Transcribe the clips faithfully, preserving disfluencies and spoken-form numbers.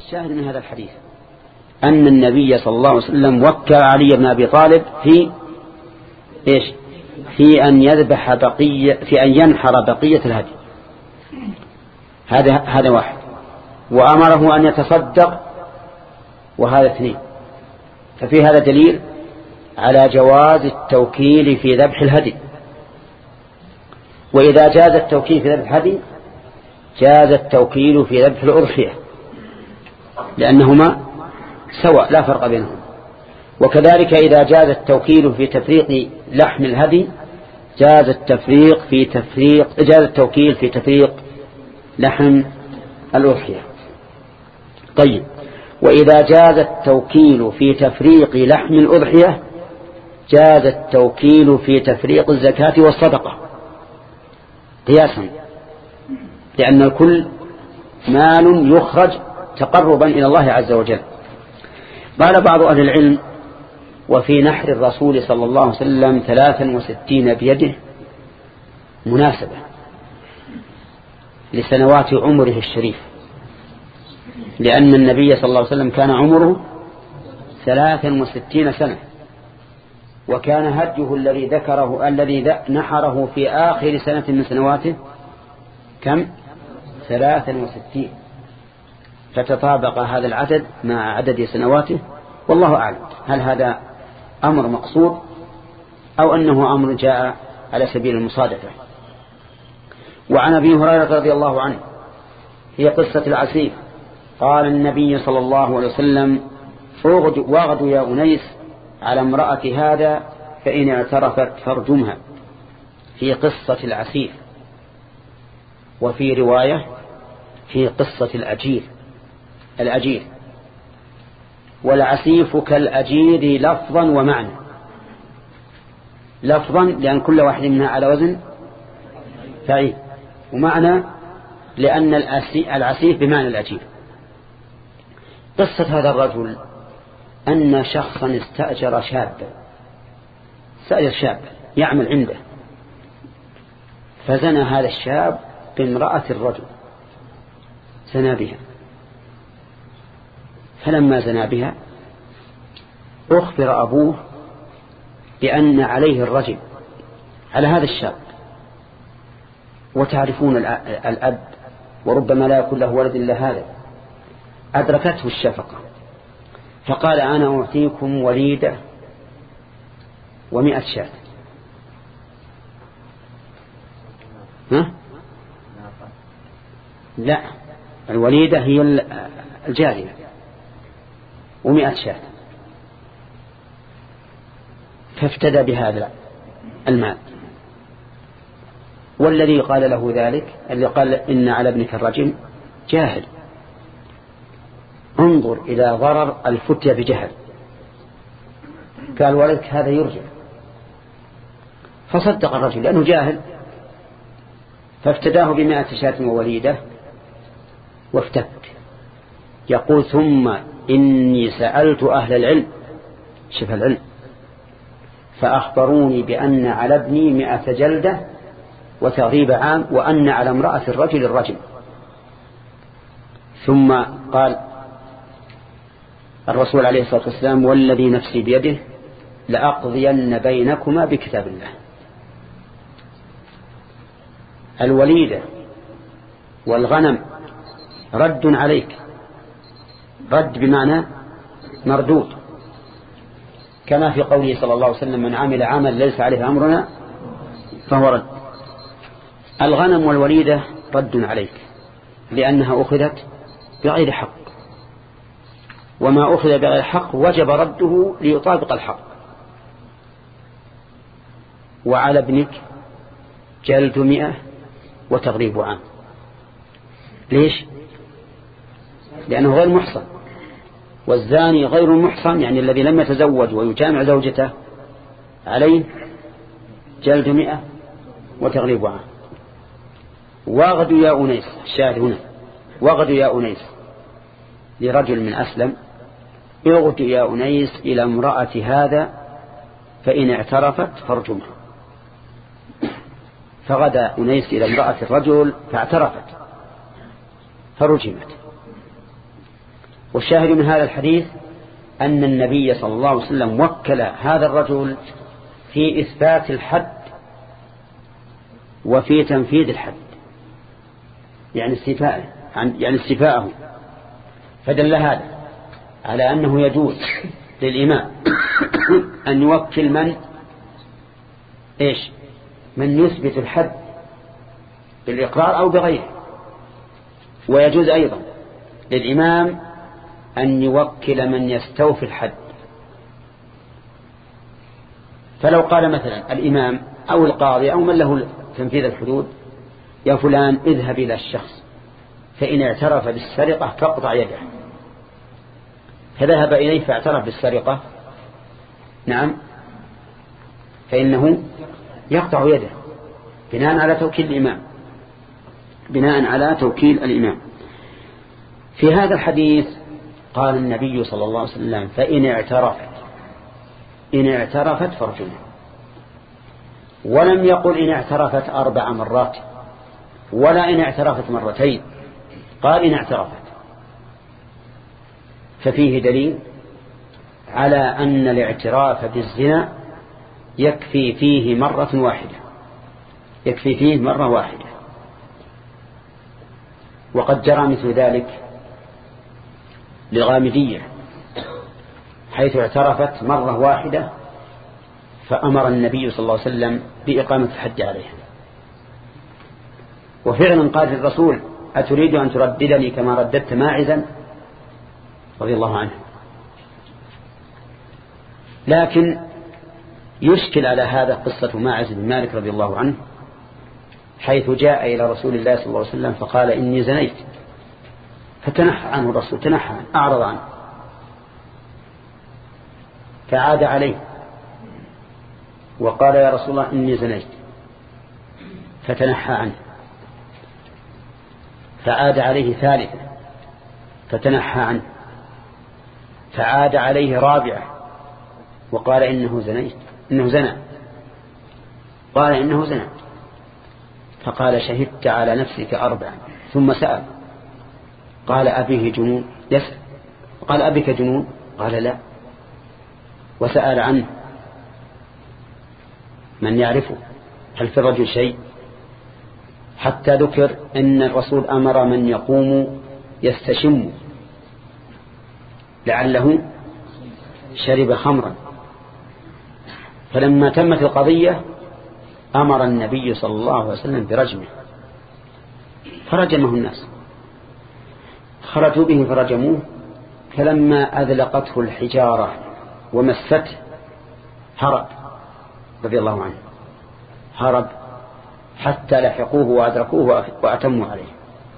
الشاهد من هذا الحديث أن النبي صلى الله عليه وسلم وكل علي بن أبي طالب في إيش في أن يذبح بقية في أن ينحر بقية الهدي. هذا هذا واحد. وأمره أن يتصدق، وهذا اثنين. ففي هذا دليل على جواز التوكيل في ذبح الهدي. وإذا جاز التوكيل في ذبح الهدي جاز التوكيل في ذبح الأضحية، لأنهما سواء لا فرق بينهم. وكذلك إذا جاز التوكيل في تفريق لحم الهدي جاز التفريق في تفريق جاز التوكيل في تفريق لحم الأضحية. طيب، وإذا جاز التوكيل في تفريق لحم الأضحية جاز التوكيل في تفريق الزكاة والصدقة قياسا، لأن الكل مال يخرج تقربا إلى الله عز وجل. قال بعض أهل العلم: وفي نحر الرسول صلى الله عليه وسلم ثلاثا وستين بيده مناسبة لسنوات عمره الشريف، لأن النبي صلى الله عليه وسلم كان عمره ثلاثا وستين سنة، وكان هديه الذي ذكره الذي نحره في آخر سنة من سنواته كم؟ ثلاثا وستين. فتطابق هذا العدد مع عدد سنواته، والله أعلم هل هذا أمر مقصود أو أنه أمر جاء على سبيل المصادفة. وعن أبي هريرة رضي الله عنه هي قصة العسيف قال النبي صلى الله عليه وسلم: واغد يا أنيس على امرأة هذا فإن اعترفت فارجمها، في قصة العسيف. وفي رواية في قصة الأجير الأجير والعسيف كالأجير لفظا ومعنى. لفظا لأن كل واحد منها على وزن فعيل، ومعنى لأن العسيف بمعنى الأجير. قصة هذا الرجل أن شخصا استأجر شابا استأجر شاب يعمل عنده، فزنى هذا الشاب بامرأة الرجل، زنى بها. فلما زنى بها أخبر أبوه بأن عليه الرجل على هذا الشاب. وتعرفون الأب وربما لا يكون له ولد إلا هذا، أدركته الشفقة فقال: أنا أعطيكم وليدة ومئة شاة. ها؟ لا، الوليدة هي الجارية ومئة شاة. فافتدى بهذا المال. والذي قال له ذلك اللي قال إن على ابنك الرجم جاهل. انظر إلى ضرر الفتية بجهل. قال: ولدك هذا يرجع. فصدق الرجل لأنه جاهل، فافتداه بمائة شاة ووليدة وافتك. يقول: ثم إني سألت أهل العلم، شوف العلم، فأخبروني بأن على ابني مئة جلدة وتغريب عام، وأن على امرأة الرجل الرجل. ثم قال الرسول عليه الصلاة والسلام: والذي نفسي بيده لأقضين بينكما بكتاب الله. الوليدة والغنم رد عليك، رد بمعنى مردود، كما في قوله صلى الله عليه وسلم: من عمل عمل ليس عليه أمرنا فهو رد. الغنم والوليدة رد عليك لأنها أخذت بغير حق، وما أخذ بغير حق وجب رده ليطابق الحق. وعلى ابنك جلد مئة وتغريب عام. ليش؟ لأنه غير محصن، والزاني غير المحصن يعني الذي لم يتزوج ويجامع زوجته عليه جلد مئة وتغريب عام. واغد يا أنيس، الشاهد هنا واغد يا أنيس لرجل من أسلم: اغد يا أنيس إلى امرأة هذا فإن اعترفت فارجمها. فغدا أنيس إلى امرأة الرجل فاعترفت فرجمت. والشاهد من هذا الحديث أن النبي صلى الله عليه وسلم وكل هذا الرجل في إثبات الحد وفي تنفيذ الحد، يعني استيفاءه يعني استيفاءه فدل هذا على أنه يجوز للإمام أن يوكل من إيش من يثبت الحد بالإقرار أو بغيره، ويجوز أيضا للإمام أن يوكل من يستوفي الحد. فلو قال مثلا الإمام أو القاضي أو من له تنفيذ الحدود يا فلان اذهب إلى الشخص فإن اعترف بالسرقة فاقطع يده، فذهب إليه فاعترف بالسرقة، نعم، فإنه يقطع يده بناء على توكيل الإمام بناء على توكيل الإمام. في هذا الحديث قال النبي صلى الله عليه وسلم فإن اعترفت إن اعترفت فارجمها، ولم يقل إن اعترفت أربع مرات ولا إن اعترفت مرتين، قال إن اعترفت، ففيه دليل على أن الاعتراف بالزنا يكفي فيه مرة واحدة يكفي فيه مرة واحدة وقد جرى مثل ذلك للغامدية حيث اعترفت مرة واحدة فأمر النبي صلى الله عليه وسلم بإقامة الحد عليها. وفعلا قال الرسول أتريد أن ترددني كما رددت ماعزا رضي الله عنه. لكن يشكل على هذا قصة ماعز بن مالك رضي الله عنه حيث جاء إلى رسول الله صلى الله عليه وسلم فقال إني زنيت، فتنحى عنه الرسول تنحى أعرض عنه، فعاد عليه وقال يا رسول الله إني زنيت، فتنحى عنه، فعاد عليه ثالثا فتنحى عنه، فعاد عليه رابعا وقال إنه زنيت إنه زنى قال إنه زنى فقال شهدت على نفسك أربعا، ثم سأل قال أبيه جنون يسأل قال أبيك جنون قال لا، وسأل عنه من يعرفه هل في الرجل شيء، حتى ذكر أن الرسول أمر من يقوم يستشم لعله شرب خمرا. فلما تمت القضية أمر النبي صلى الله عليه وسلم برجمه فرجمه الناس، خرجوا به فرجموه، فلما أذلقته الحجارة ومسته هرب رضي الله عنه، هرب حتى لحقوه وأدركوه وأتموا عليه.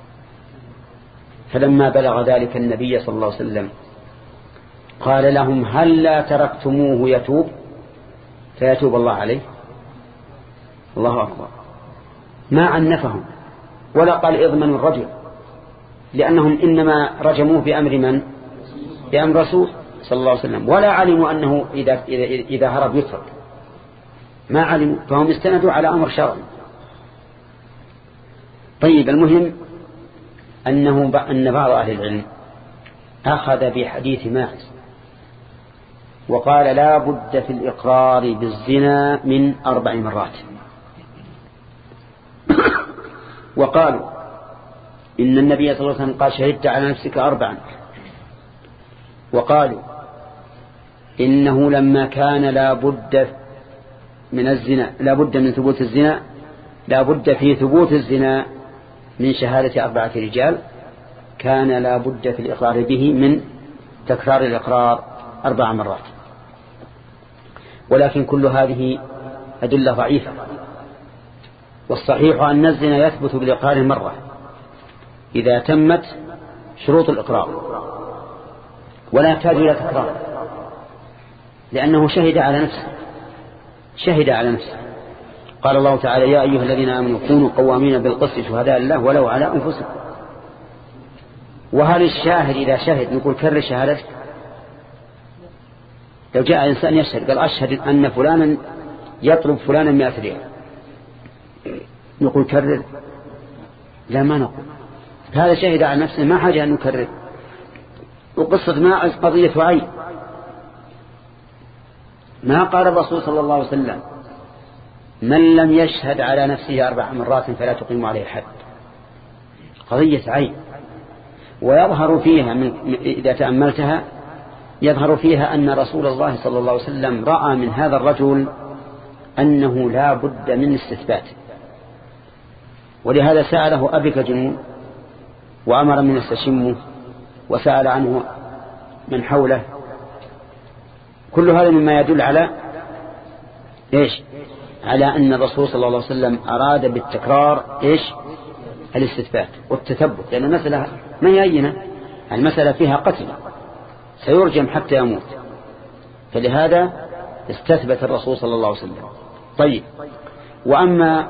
فلما بلغ ذلك النبي صلى الله عليه وسلم قال لهم هل لا تركتموه يتوب فيتوب الله عليه؟ الله أكبر، ما عنفهم ولا قال اضمنوا الرجل، لأنهم إنما رجموه بأمر من؟ بأمر رسول صلى الله عليه وسلم، ولا علموا أنه إذا, إذا, إذا هرب يترك، ما علموا، فهم استندوا على أمر شرعي. طيب، المهم أنه أن بعض أهل العلم أخذ بحديث ماعز وقال لا بد في الإقرار بالزنا من أربع مرات، وقالوا إن النبي صلى الله عليه وسلم قال شهدت على نفسك أربعا، وقالوا إنه لما كان لا بد من الزنا لا بد من ثبوت الزنا لا بد في ثبوت الزنا من شهادة أربعة رجال، كان لا بد في الإقرار به من تكرار الإقرار أربع مرات. ولكن كل هذه أدلة ضعيفة، والصحيح أن الزنا يثبت بالإقرار مرة إذا تمت شروط الإقرار، ولا يحتاج إلى تكرار، لأنه شهد على نفسه شهد على نفسه قال الله تعالى يا أيها الذين آمنوا كونوا قوامين بالقسط شهداء لله ولو على أنفسكم. وهل الشاهد إذا شهد نقول كرر شهادتك؟ لو جاء إنسان يشهد قال أشهد أن فلانا يطلب فلانا مئة ريال، نقول كرر؟ لا، ما نقول، هذا شهد على نفسه ما حاجة أن نكرر. وقصة ماعز قضية عين، ما قال الرسول صلى الله عليه وسلم من لم يشهد على نفسه أربع مرات فلا تقيم عليه الحد، قضية عين. ويظهر فيها من إذا تأملتها يظهر فيها أن رسول الله صلى الله عليه وسلم رأى من هذا الرجل أنه لا بد من استثبات، ولهذا سأله أبك جنون وأمر من يستشمه وسأل عنه من حوله. كل هذا مما يدل على إيش؟ على أن الرسول صلى الله عليه وسلم أراد بالتكرار إيش؟ الاستثبات والتثبت، لأن المسألة ما هينة، المسألة فيها قتل سيرجم حتى يموت، فلهذا استثبت الرسول صلى الله عليه وسلم. طيب، وأما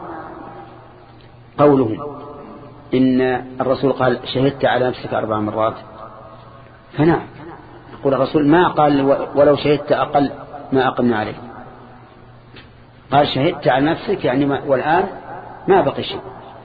قوله إن الرسول قال شهدت على نفسك أربع مرات، فنعم يقول الرسول ما قال ولو شهدت أقل ما أقمنا عليه، قال شهدت على نفسك يعني ما والآن ما بقي شيء.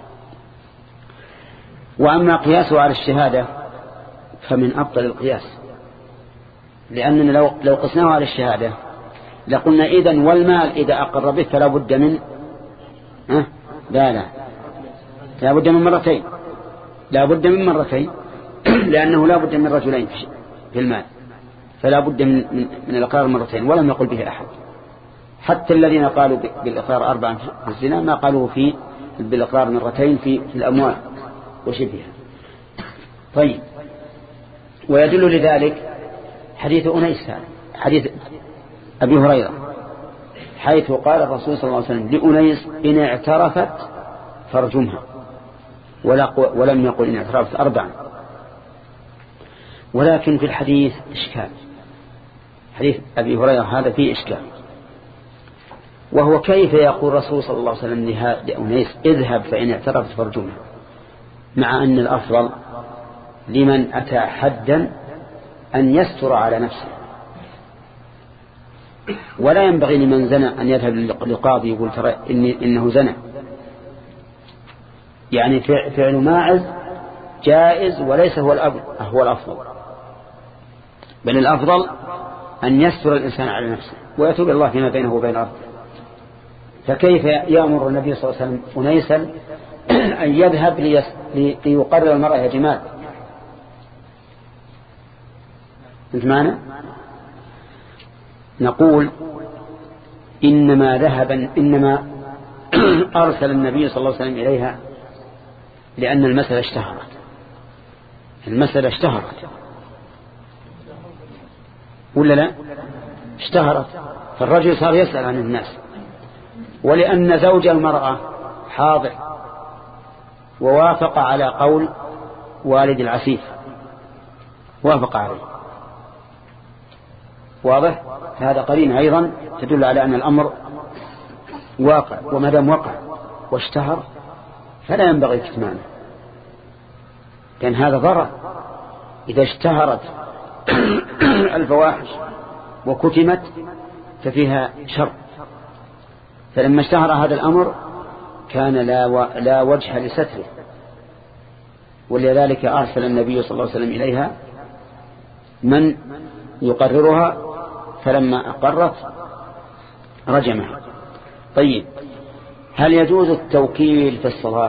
وأما قياسه على الشهادة فمن أبطل القياس، لأننا لو, لو قسناه على الشهادة لقلنا إذن والمال إذا أقر به فلا بد من أه؟ لا لا لا بد من مرتين، لا بد من مرتين لأنه لا بد من رجلين في المال، فلا بد من, من, من الإقرار مرتين، ولم يقل به أحد. حتى الذين قالوا بالإقرار أربعا في الزنا ما قالوا في بالإقرار مرتين في, في الأموال وشبهها. طيب، ويدل لذلك حديث أنيس حديث أبي هريرة حيث قال الرسول صلى الله عليه وسلم لأنيس إن اعترفت فارجمها، ولم يقل إن اعترفت أربعا. ولكن في الحديث إشكال، حديث أبي هريرة هذا فيه إشكال، وهو كيف يقول الرسول صلى الله عليه وسلم لأنيس اذهب فإن اعترفت فارجمها، مع أن الأفضل لمن أتى حدا أن يستر على نفسه، ولا ينبغي لمن زنى أن يذهب للقاضي يقول ترى إن إنه زنى. يعني فعل ماعز جائز وليس هو هو الأفضل، بل الأفضل أن يستر الإنسان على نفسه ويتوب الله فيما بينه وبين عبده. فكيف يأمر النبي صلى الله عليه وسلم أنيسا أن يذهب ليقرر المرأة يا جمال؟ أنت معنا؟ نقول إنما ذهب إنما أرسل النبي صلى الله عليه وسلم إليها لأن المسألة اشتهرت، المسألة اشتهرت ولا لا؟ اشتهرت، فالرجل صار يسأل عن الناس، ولأن زوج المرأة حاضر ووافق على قول والد العسيف، وافق عليه، واضح؟ هذا قرين أيضا تدل على أن الأمر واقع، وما دام وقع واشتهر فلا ينبغي كتمانه، لأن هذا ضرر. إذا اشتهرت الفواحش وكتمت ففيها شر، فلما اشتهر هذا الأمر كان لا, و... لا وجه لستره، ولذلك أرسل النبي صلى الله عليه وسلم إليها من يقررها، فلما أقرت رجمها. طيب، هل يجوز التوكيل في الصلاة؟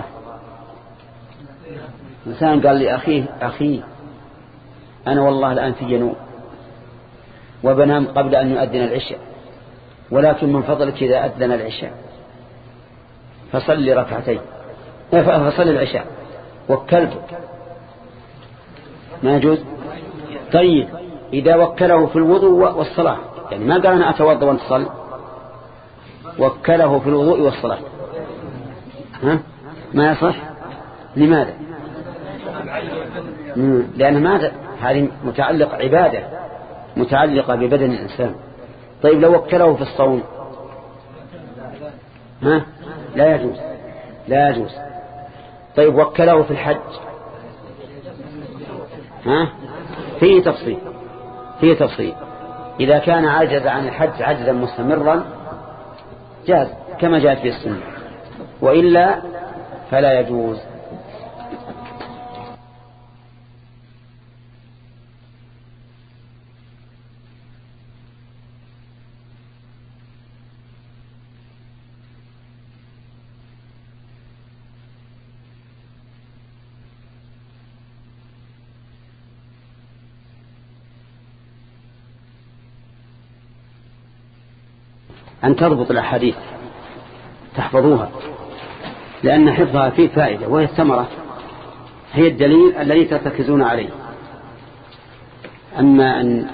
إنسان قال لي أخيه أخي أنا والله الآن في جنوب وبنام قبل أن يؤذن العشاء، ولكن من فضلك إذا أذن العشاء فصلي ركعتين، فصلي العشاء، وكلتك، ما يجوز؟ طيب، إذا وكله في الوضوء والصلاة، يعني ما قال أنا أتوضأ وأنت تصلي، وكله في الوضوء والصلاة، ها؟ ما يصح. لماذا؟ لأن ماذا؟ هذه متعلق عبادة متعلقة ببدن الإنسان. طيب، لو وكله في الصوم ها؟ لا يجوز، لا يجوز. طيب، وكله في الحج ها؟ فيه تفصيل، فيه تفصيل. إذا كان عجز عن الحج عجزا مستمرا جاز كما جاءت في السنة، وإلا فلا يجوز. أن تضبط الأحاديث تحفظوها، لأن حفظها فيه فائدة، وهي الثمرة، هي الدليل الذي ترتكزون عليه. أما أن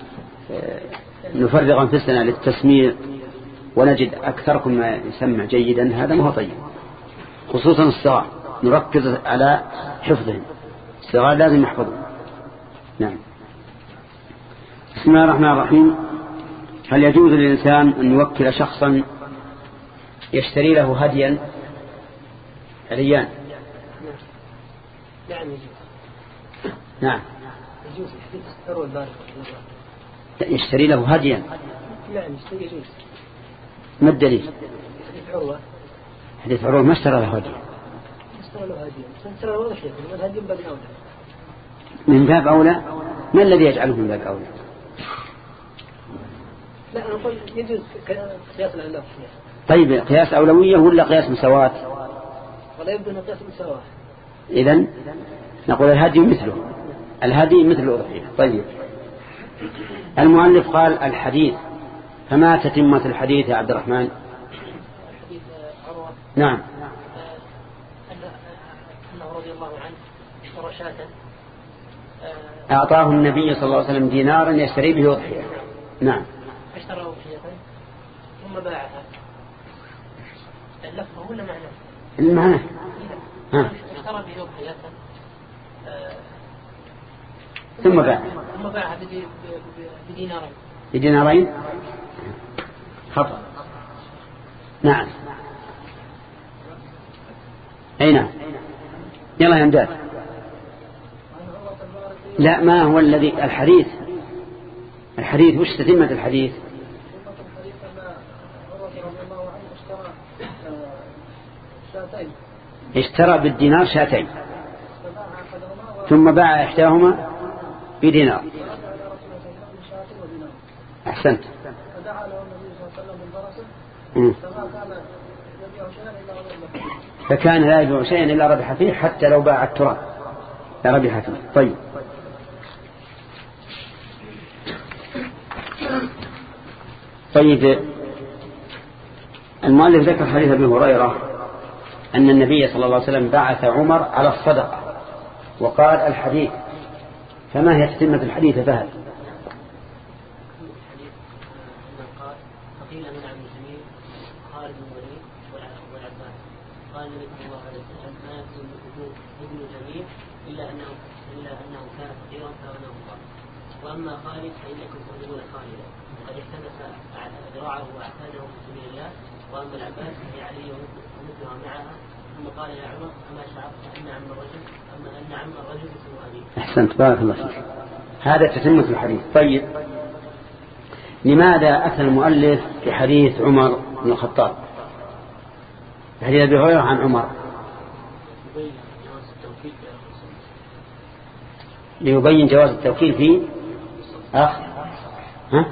نفرغ أنفسنا للتسميع ونجد أكثركم ما يسمع جيدا، هذا ما هو طيب. خصوصا الصغار نركز على حفظهم، الصغار لازم يحفظوا. نعم. بسم الله الرحمن الرحيم. هل يجوز للإنسان أن يوكل شخصا يشتري له هديا؟ هديان. نعم يجوز. نعم يجوز. أروى البارك. يشتري له هديا. نعم يجوز. ما الدليل؟ حديث عروة. حديث عروة ما اشترى له هديا. اشترى له هديا. اشترى له شيء. الهدي من باب أولى. من باب أولى. ما الذي يجعله من باب أولى؟ لا أنا أقول يجوز قياس الأولوية. طيب قياس أولوية ولا قياس مساواة؟ ولا يبدو أن قياس مساواة. إذن نقول الهدي مثله، الهدي مثل الأضحية. طيب المؤلف قال الحديث، فما تتمة الحديث يا عبد الرحمن؟ حديث عروة. نعم. أنه رضي الله عنه اشترى شاة، أعطاه النبي صلى الله عليه وسلم دينارا يشتري به أضحية. نعم. اشترى أضحية ثم باعها. اللفظ ولا معناه؟ المعنى. ها. اشترى به أضحية ثم باع. ثم باعها بدينارين. بدينارين. خطأ. نعم. أي نعم. يلا يا مداد. لا ما هو الذي الحديث الحديث وش تتمة الحديث؟ اشترى بالدينار شاتين ثم باع إحداهما بدينار. أحسنت. فكان لا يبيع شيئا إلا ربح فيه، حتى لو باع التراب لا ربح فيه. طيب طيب المؤلف ذكر حديث ابي هريرة أن النبي صلى الله عليه وسلم بعث عمر على الصدقة وقال الحديث، فما هي تتمة الحديث فهل؟ فقيل من عبد الجميل خالد بن الوليد والعباس قال النبي صلى الله عليه وسلم ما يكون ابن جميل إلا أنه إلا أنه كان فقيرا فأغناه الله، وأما خالد فإنكم تقولون خالدا وقد احتبس ذراعه وأعتاده في سبيل الله، وأما العباس فهي علي ومثلها معها. ثم قال يا عمر أما شعرت أن عم الرجل أما أن عم الرجل اسمه أبيه. أحسنت بارك الله فيك. هذا تتمة الحديث. طيب لماذا أتى المؤلف في حديث عمر بن الخطاب حديث أبي هريرة عن عمر؟ ليبين جواز التوكيل في أخذ ها؟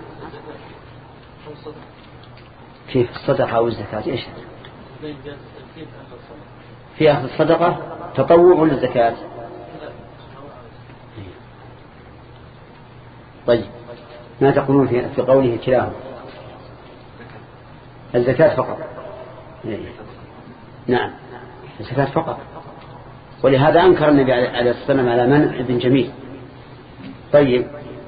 كيف الصدقة أو الزكاة؟ إيش في أخذ الصدقة تطوع ولا الزكاة؟ طيب ما تقولون في, في قوله كلاهما؟ الزكاة فقط. نعم الزكاة فقط، ولهذا أنكر النبي عليه الصلاة والسلام على منع ابن جميل. طيب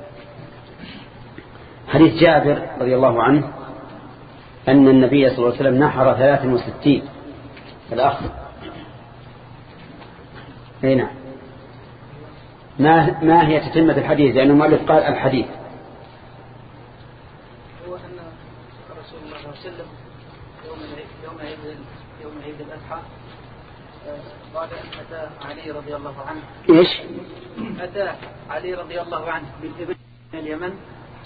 حديث جابر رضي الله عنه أن النبي صلى الله عليه وسلم نحر ثلاث وستين الأخ. هنا ما, ما هي تتمة الحديث؟ لأنه مؤلف قال الحديث. هو أن رسول الله صلى الله عليه وسلم يوم عيد يوم عيد الأضحى قال أن أتى علي رضي الله عنه. إيش؟ أتى علي رضي الله عنه بالإبل من اليمن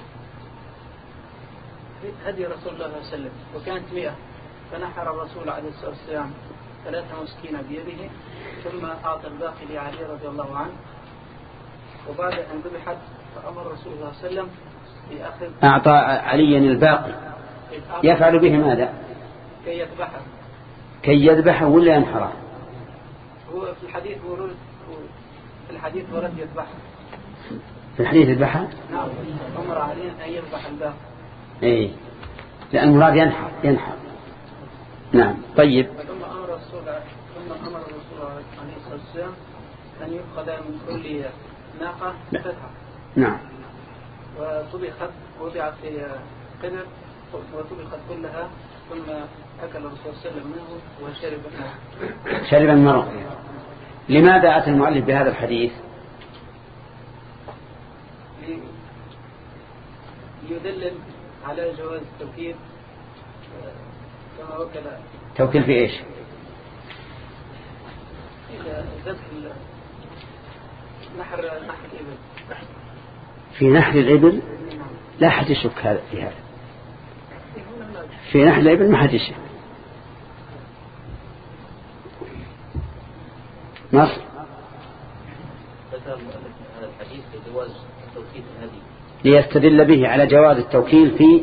هدي رسول الله صلى الله عليه وسلم وكانت مئة، فنحر الرسول عليه الصلاة والسلام ثلاثة مسكين بيده ثم أعطى الباقي لعلي رضي الله عنه، وبعد أن ذبحت فأمر رسول الله صلى الله عليه وسلم بأخذ أعطى عليا الباقي يفعل به ماذا؟ كي يذبحه. كي يذبحه ولا ينحره؟ هو في الحديث ورد في الحديث ورد يذبحه. في الحديث يذبحه؟ نعم أمر علي أن يذبح الباقي. إيه لأن المراد ينحر ينحر. نعم. طيب. ثم أمر الرسول ثم أمر الرسول عليه الصلاة والسلام أن يؤخذ من كل ناقة قطعة. نعم. وطبخت وضعت في قدر وطبخت كلها ثم أكل الرسول صلى الله عليه وسلم منه وشرب منه. شرب المرء. لماذا أتى المؤلف بهذا الحديث؟ ليدلل على جواز التوكيل كما وكل. توكيل في إيش؟ ذبح نحر نحر الإبل. في نحر الإبل لا حد يشك هذا في هذا. في نحر الإبل ما حد يشك. نصر. ذكر هذا الحديث بجواز التوكيل الهدي ليستدل به على جواز التوكيل في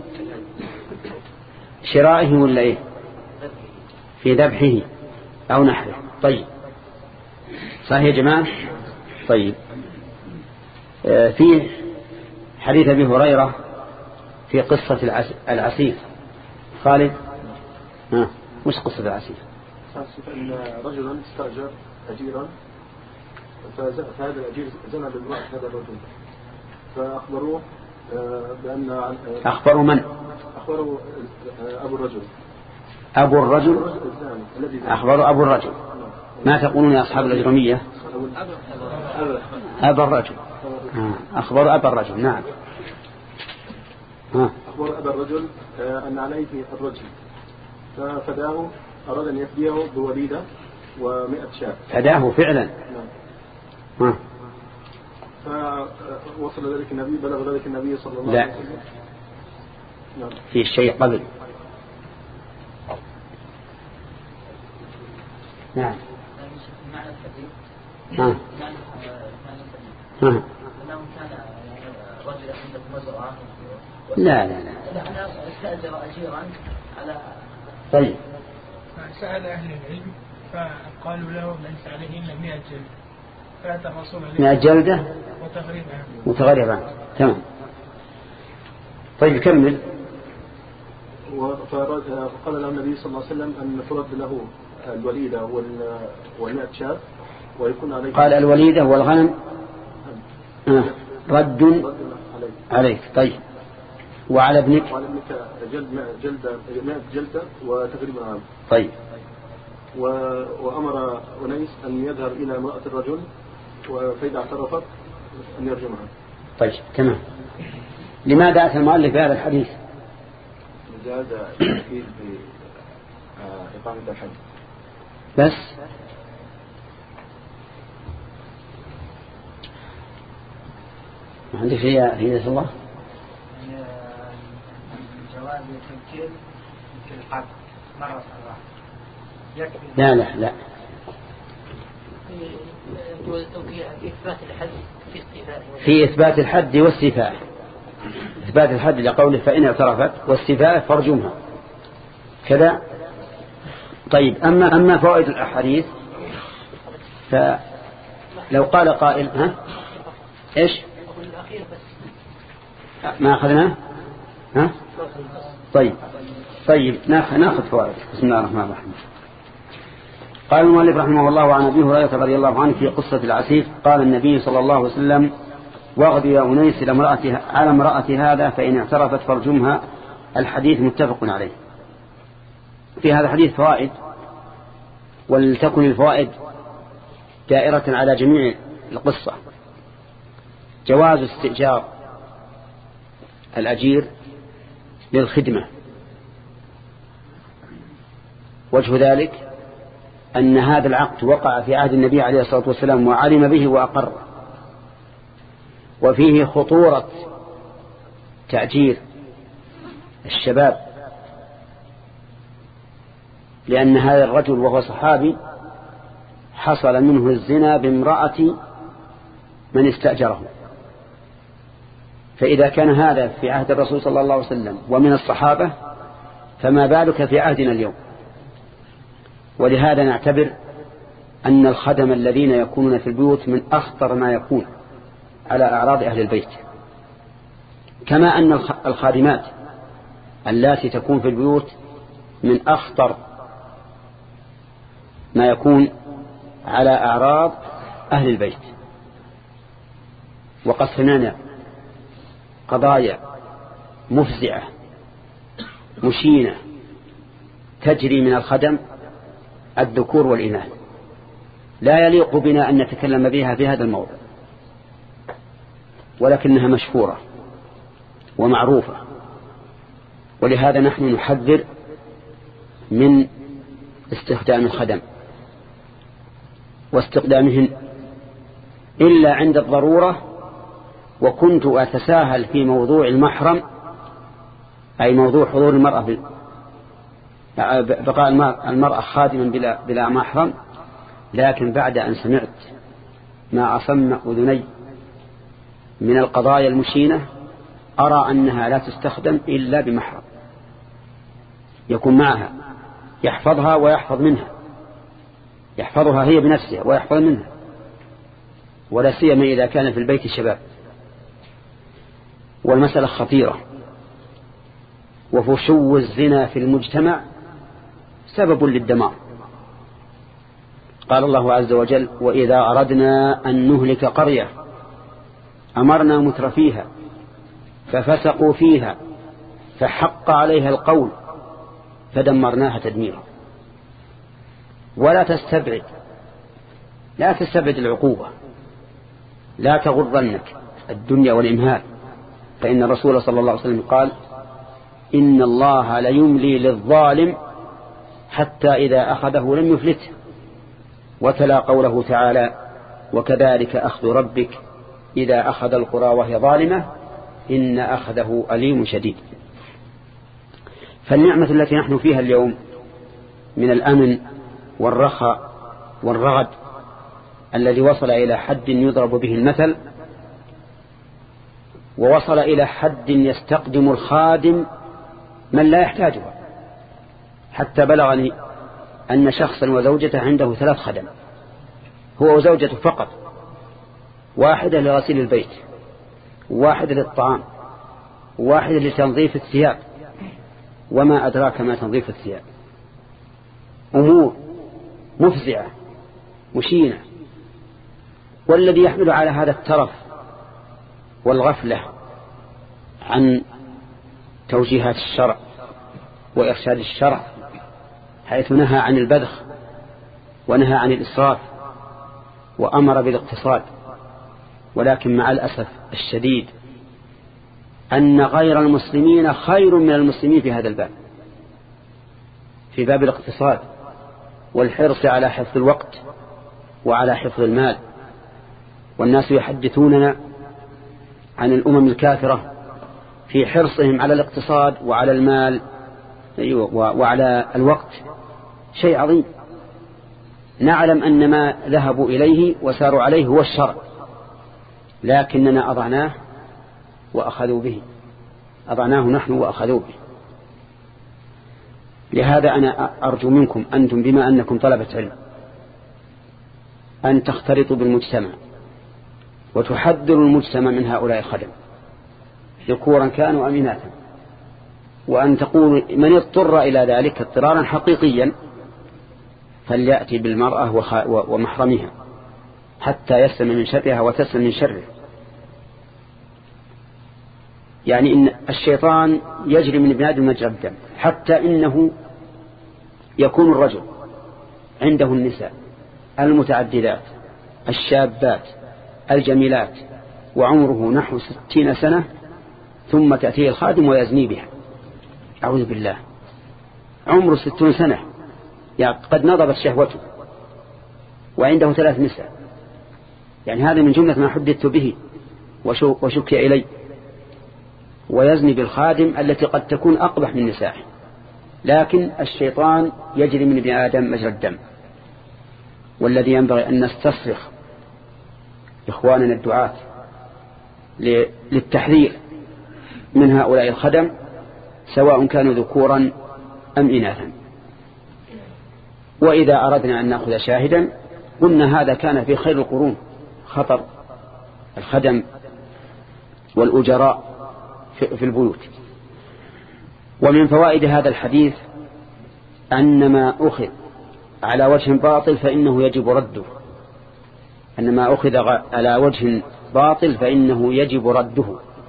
شرائه ولا إيه؟ في ذبحه أو نحره. طيب صحيح يا جماعة. طيب آه في حديث أبي هريرة في قصة العسير. خالد ها مش قصة العسير. أن رجلا استأجر أجيرا فهذا الأجير زنى بامرأة هذا الرجل فأخبروه بأن أخبروا من؟ أخبروا أبو الرجل. أبو الرجل أخبروا أبو الرجل. ما تقولون يا أصحاب الأجرمية؟ أبا الرجل. أخبروا أبا الرجل. نعم. أخبر أبا الرجل أن عليه الرجل ففداه أراد أن يفديه بوليدة ومئة شاة. فداه فعلا. نعم. فوصل ذلك النبي بلغ ذلك النبي صلى الله عليه وسلم. نعم. في شيء قبل. نعم. ها. ها. لا لا لا. استأجر أجيرا على. طيب. سأل أهل العلم فقالوا له ليس عليه إلا مئة جلدة فأتى الرسول عليه مئة جلدة وتغريبا وتغريبا. تمام. طيب كمل. وقال له النبي صلى الله عليه وسلم أن ترد له الوليدة والمئة شاة ويكون عليه. قال الوليدة والغنم آه. رد عليك. طيب وعلى ابنك وعلى ابنك جلد جلدة مئة جلدة وتغريب عام. طيب. وأمر أنيس أن يذهب إلى امرأة الرجل فإذا اعترفت أن يرجمها. طيب تمام. لماذا أتى المؤلف بهذا الحديث؟ جاز التأكيد بإقامة الحد بس. ما عندك شيء يا الله؟ جواز التوكيل في الحد مرة واحدة. لا لا لا. في إثبات الحد واستيفاء. إثبات الحد لقوله فإن اعترفت واستيفاء فارجمها كذا. طيب أما أما فوائد الأحاديث فلو قال قائل ها إيش ما أخذنا ها. طيب طيب ناخذ فوائد. بسم الله الرحمن الرحيم. قال المؤلف رحمه الله عن أبي هريرة رضي الله عنه في قصة العسيف قال النبي صلى الله عليه وسلم واغد يا أنيس على امرأة هذا فإن اعترفت فارجمها. الحديث متفق عليه. في هذا الحديث فوائد ولتكن الفوائد دائرة على جميع القصة. جواز استئجار الأجير للخدمة. وجه ذلك أن هذا العقد وقع في عهد النبي عليه الصلاة والسلام وعلم به وأقر. وفيه خطورة تأجير الشباب لأن هذا الرجل وهو صحابي حصل منه الزنا بامرأة من استأجره. فإذا كان هذا في عهد الرسول صلى الله عليه وسلم ومن الصحابة فما بالك في عهدنا اليوم. ولهذا نعتبر أن الخدم الذين يكونون في البيوت من أخطر ما يكون على أعراض أهل البيت. كما أن الخادمات التي تكون في البيوت من أخطر ما يكون على أعراض أهل البيت. وقد سمعنا قضايا مفزعة مشينة تجري من الخدم الذكور والإناث لا يليق بنا أن نتكلم بها في هذا الموضوع، ولكنها مشهورة ومعروفة، ولهذا نحن نحذر من استخدام الخدم واستخدامهن إلا عند الضرورة. وكنت أتساهل في موضوع المحرم، أي موضوع حضور المرأة بقاء المرأة خادما بلا, بلا محرم، لكن بعد أن سمعت ما أصم أذني من القضايا المشينة أرى أنها لا تستخدم إلا بمحرم يكون معها يحفظها ويحفظ منها، يحفظها هي بنفسها ويحفظ منها، ولا سيما إذا كان في البيت شباب. والمسألة خطيرة، وفشو الزنا في المجتمع سبب للدمار. قال الله عز وجل: وإذا أردنا أن نهلك قرية أمرنا مترفيها ففسقوا فيها فحق عليها القول فدمرناها تدميرا. ولا تستبعد لا تستبعد العقوبة، لا تغرنك الدنيا والإمهال، فإن الرسول صلى الله عليه وسلم قال: إن الله ليملي للظالم حتى إذا أخذه لم يفلته. وتلا قوله تعالى: وكذلك أخذ ربك إذا أخذ القرى وهي ظالمة إن أخذه أليم شديد. فالنعمة التي نحن فيها اليوم من الأمن والرخاء والرغد الذي وصل إلى حد يضرب به المثل، ووصل إلى حد يستقدم الخادم من لا يحتاجها، حتى بلغني أن شخصا وزوجته عنده ثلاث خدم، هو وزوجته فقط، واحدة لغسيل البيت، واحدة للطعام، واحدة لتنظيف الثياب. وما أدراك ما تنظيف الثياب، أمور مفزعة مشينة. والذي يحمل على هذا الترف والغفلة عن توجيهات الشرع وإرشاد الشرع، حيث نهى عن البذخ ونهى عن الإسراف وأمر بالاقتصاد. ولكن مع الأسف الشديد أن غير المسلمين خير من المسلمين في هذا الباب، في باب الاقتصاد والحرص على حفظ الوقت وعلى حفظ المال. والناس يحدثوننا عن الأمم الكافرة في حرصهم على الاقتصاد وعلى المال وعلى الوقت، شيء عظيم. نعلم أن ما ذهبوا إليه وساروا عليه هو الشرع، لكننا أضعناه وأخذوا به، أضعناه نحن وأخذوا به. لهذا أنا أرجو منكم أنتم بما أنكم طلبة علم أن تختلطوا بالمجتمع وتحذروا المجتمع من هؤلاء الخدم ذكورا كانوا أم إناثا، وأن تقولوا من اضطر إلى ذلك اضطرارا حقيقيا فليأتي بالمرأة ومحرمها حتى يسلم من شرها وتسلم من شره. يعني إن الشيطان يجري من ابن آدم مجرى الدم، حتى إنه يكون الرجل عنده النساء المتعددات الشابات الجميلات وعمره نحو ستين سنة، ثم تأتيه الخادم ويزني بها، أعوذ بالله، عمره ستون سنة، يعني قد نضبت شهوته وعنده ثلاث نساء. يعني هذا من جملة ما حدثت به وشكي إلي، ويزني بالخادم التي قد تكون أقبح من نسائه. لكن الشيطان يجري من ابن آدم مجرى الدم. والذي ينبغي أن نستصرخ إخواننا الدعاة للتحذير من هؤلاء الخدم سواء كانوا ذكورا أم إناثا. وإذا أردنا أن نأخذ شاهدا قلنا هذا كان في خير القرون، خطر الخدم والأجراء في البيوت. ومن فوائد هذا الحديث أن ما أخذ على وجه باطل فإنه يجب رده، أن ما أخذ على وجه باطل فإنه يجب رده.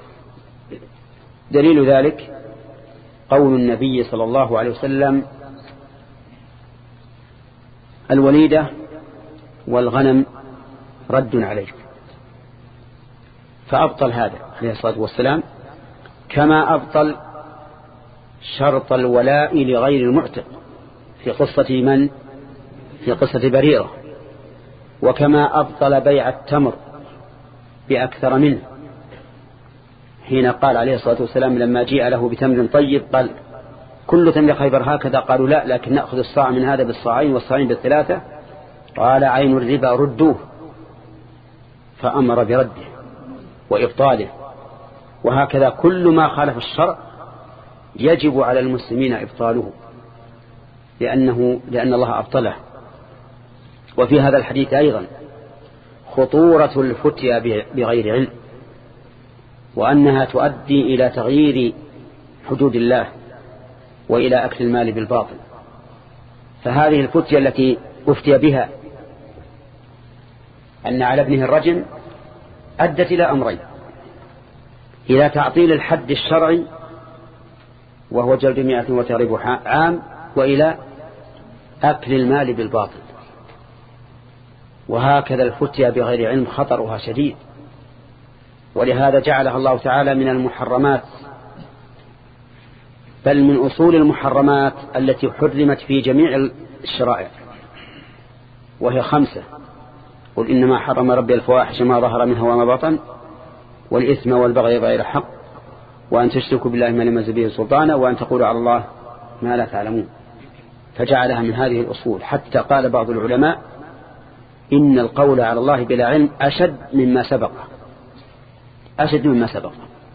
دليل ذلك قول النبي صلى الله عليه وسلم: الوليدة والغنم رد عليك، فأبطل هذا عليه الصلاة والسلام، كما أبطل شرط الولاء لغير المعتق في قصة من؟ في قصة بريرة، وكما أبطل بيع التمر بأكثر منه حين قال عليه الصلاة والسلام لما جاء له بتمر طيب قال: كل تمر خيبر هكذا؟ قالوا: لا، لكن نأخذ الصاع من هذا بالصاعين والصاعين بالثلاثة. قال: عين الربا ردوه، فأمر برده وإبطاله. وهكذا كل ما خالف الشرع يجب على المسلمين إبطاله، لأنه لأن الله أبطله. وفي هذا الحديث أيضا خطورة الفتيا بغير علم، وأنها تؤدي إلى تغيير حدود الله وإلى أكل المال بالباطل. فهذه الفتيا التي أفتي بها أن على ابنه الرجم أدت إلى أمرين: إلى تعطيل الحد الشرعي وهو جلد مئة وتغريب عام، وإلى أكل المال بالباطل. وهكذا الفتيا بغير علم خطرها شديد، ولهذا جعلها الله تعالى من المحرمات، بل من أصول المحرمات التي حرمت في جميع الشرائع، وهي خمسة: قل إنما حرم ربي الفواحش ما ظهر منها وما بطن، والإثم والبغي بغير حق، وأن تشركوا بالله ما لم ينزل به سلطانا، وأن تقولوا على الله ما لا تعلمون. فجعلها من هذه الأصول، حتى قال بعض العلماء إن القول على الله بلا علم أشد مما سبق، أشد مما سبق،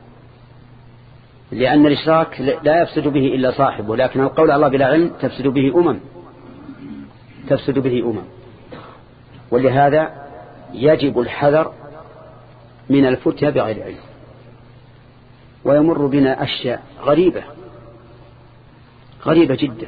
لأن الإشراك لا يفسد به إلا صاحبه، لكن القول على الله بلا علم تفسد به أمم تفسد به أمم ولهذا يجب الحذر من الفتيا بغير علم. ويمر بنا أشياء غريبة غريبة جدا،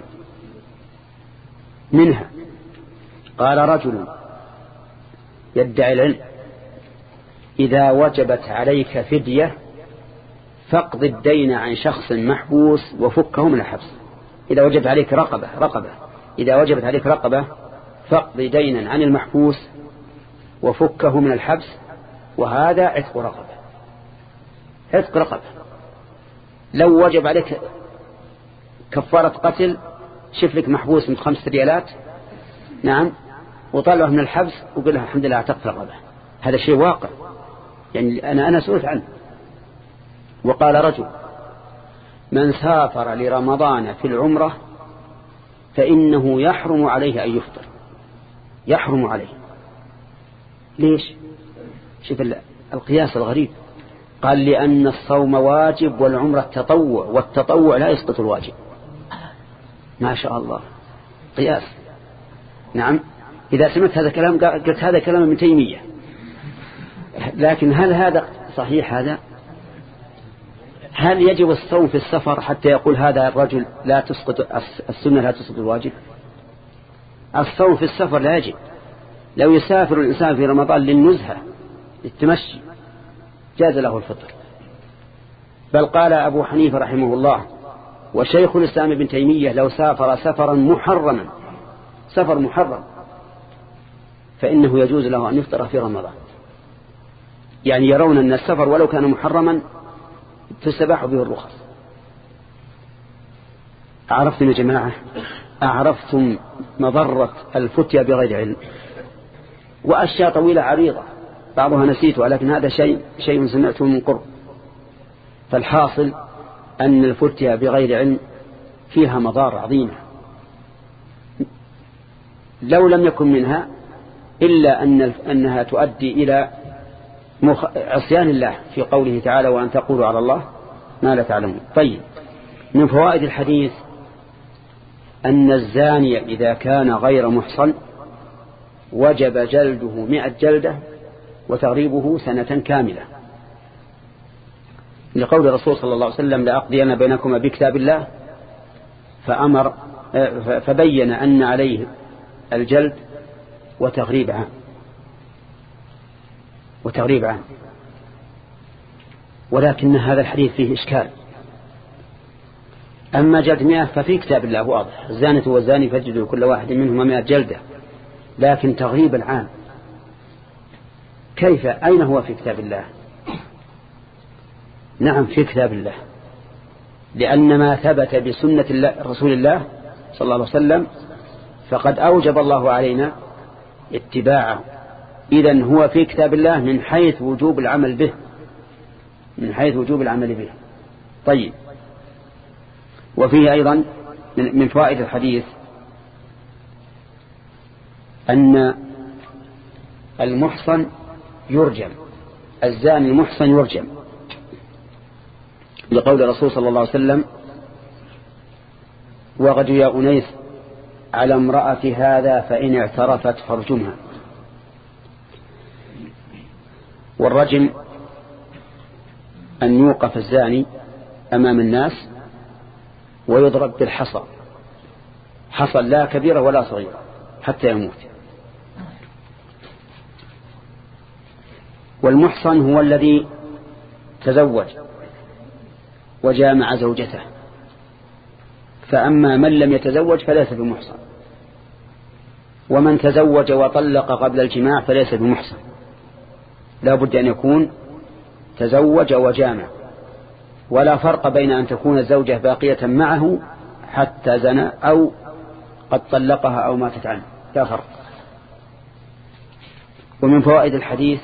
منها قال رجل يدعي العلم: إذا وجبت عليك فدية فاقض الدين عن شخص محبوس وفكه من الحبس. إذا وجبت عليك رقبة رقبة إذا وجبت عليك رقبة فاقض دينا عن المحبوس وفكه من الحبس، وهذا عتق رقبة عتق رقبة. لو وجب عليك كفارة قتل، شوف لك محبوس من خمسة ريالات، نعم، وطلعه من الحبس وقل له الحمد لله اعتقت رقبة. هذا شيء واقع، يعني أنا أنا سئلت عنه. وقال رجل: من سافر لرمضان في العمرة فإنه يحرم عليه أن يفطر. يحرم عليه. ليش؟ شوف القياس الغريب. قال: لأن الصوم واجب والعمرة تطوع، والتطوع لا يسقط الواجب. ما شاء الله، قياس. نعم، إذا سمعت هذا الكلام قلت هذا كلام ابن تيمية، لكن هل هذا صحيح؟ هذا هل يجب الصوم في السفر حتى يقول هذا الرجل لا تسقط السنة لا تسقط الواجب؟ الصوم في السفر لا يجب. لو يسافر الإنسان في رمضان للنزهة للتمشي جاز له الفطر. بل قال أبو حنيفة رحمه الله وشيخ الإسلام ابن تيمية: لو سافر سفرا محرما سفر محرم فإنه يجوز له أن يفطر في رمضان. يعني يرون أن السفر ولو كان محرما تستباح به الرخص. أعرفتم يا جماعة؟ أعرفتم مضرة الفتيا بغير علم؟ وأشياء طويلة عريضة بعضها نسيته، لكن هذا شيء شيء سمعته من قرب. فالحاصل أن الفتيا بغير علم فيها مضار عظيمة، لو لم يكن منها إلا أن أنها تؤدي إلى عصيان الله في قوله تعالى: وأن تقولوا على الله ما لا تعلمون. طيب، من فوائد الحديث أن الزاني إذا كان غير محصن وجب جلده مئة جلدة وتغريبه سنة كاملة، لقول الرسول صلى الله عليه وسلم: لأقضين بينكما بكتاب الله فأمر فبين أن عليه الجلد وتغريب عام وتغريب عام ولكن هذا الحديث فيه إشكال. أما جلد مئة ففي كتاب الله واضح، الزانة والزاني فاجلدوا كل واحد منهما مئة جلدة، لكن تغريب العام كيف؟ أين هو في كتاب الله؟ نعم في كتاب الله، لأن ما ثبت بسنة الله رسول الله صلى الله عليه وسلم فقد أوجب الله علينا اتباعه. إذن هو في كتاب الله من حيث وجوب العمل به، من حيث وجوب العمل به. طيب، وفيه أيضا من فوائد الحديث أن المحصن يرجم، الزاني المحصن يرجم، لقول الرسول صلى الله عليه وسلم: وغد يا أنيس على امرأة هذا فإن اعترفت فارجمها. والرجم أن يوقف الزاني أمام الناس ويضرب بالحصى، حصى لا كبيرة ولا صغيرة، حتى يموت. والمحصن هو الذي تزوج وجامع زوجته، فأما من لم يتزوج فليس بمحصن، ومن تزوج وطلق قبل الجماع فليس بمحصن، لا بد أن يكون تزوج وجامع. ولا فرق بين أن تكون الزوجة باقية معه حتى زنى أو قد طلقها أو ماتت عنه، لا فرق. ومن فوائد الحديث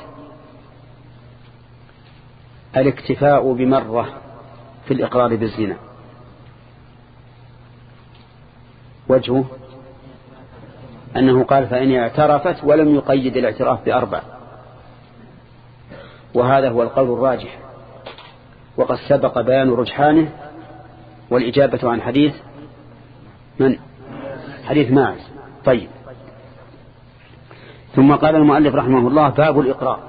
الاكتفاء بمرة في الإقرار بالزنا. وجهه أنه قال فإن اعترفت ولم يقيد الاعتراف بأربع، وهذا هو القول الراجح، وقد سبق بيان رجحانه والإجابة عن حديث من؟ حديث ماعز. طيب، ثم قال المؤلف رحمه الله: باب الإقرار.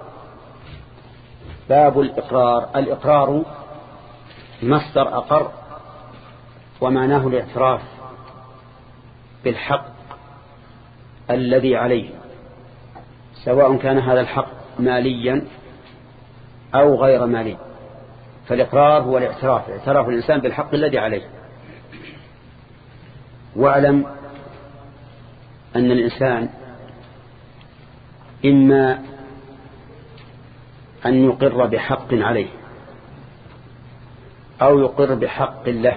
باب الإقرار. الإقرار مصدر أقر، ومعناه الاعتراف بالحق الذي عليه، سواء كان هذا الحق ماليا أو غير مالي. فالإقرار هو الاعتراف، اعتراف الإنسان بالحق الذي عليه. واعلم أن الإنسان إما أن يقر بحق عليه أو يقر بحق له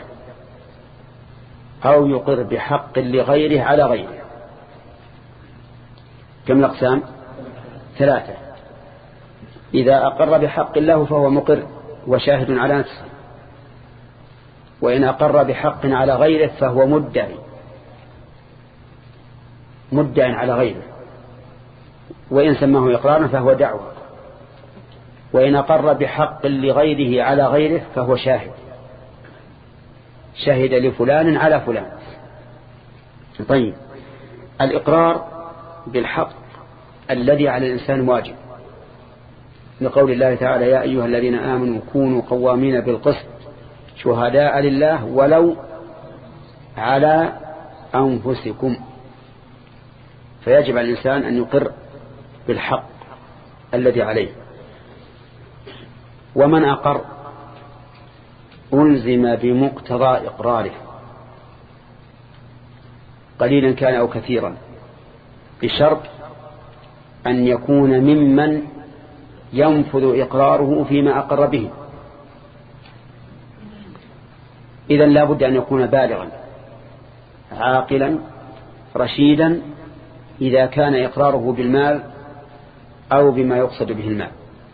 أو يقر بحق لغيره على غيره. كم الأقسام؟ ثلاثة. إذا أقر بحق الله فهو مقر وشاهد على نفسه، وإن أقر بحق على غيره فهو مدعي مدعي على غيره، وإن سماه إقرارا فهو دعوة، وإن أقر بحق لغيره على غيره فهو شاهد، شهد لفلان على فلان. طيب، الإقرار بالحق الذي على الإنسان واجب، لقول الله تعالى: يا أيها الذين آمنوا كونوا قوامين بالقسط شهداء لله ولو على أنفسكم. فيجب على الإنسان أن يقر بالحق الذي عليه. ومن أقر ألزم بمقتضى إقراره قليلا كان أو كثيرا، بشرط أن يكون ممن ينفذ إقراره فيما أقر به. إذن لا بد أن يكون بالغا عاقلا رشيدا إذا كان إقراره بالمال أو بما يقصد به المال،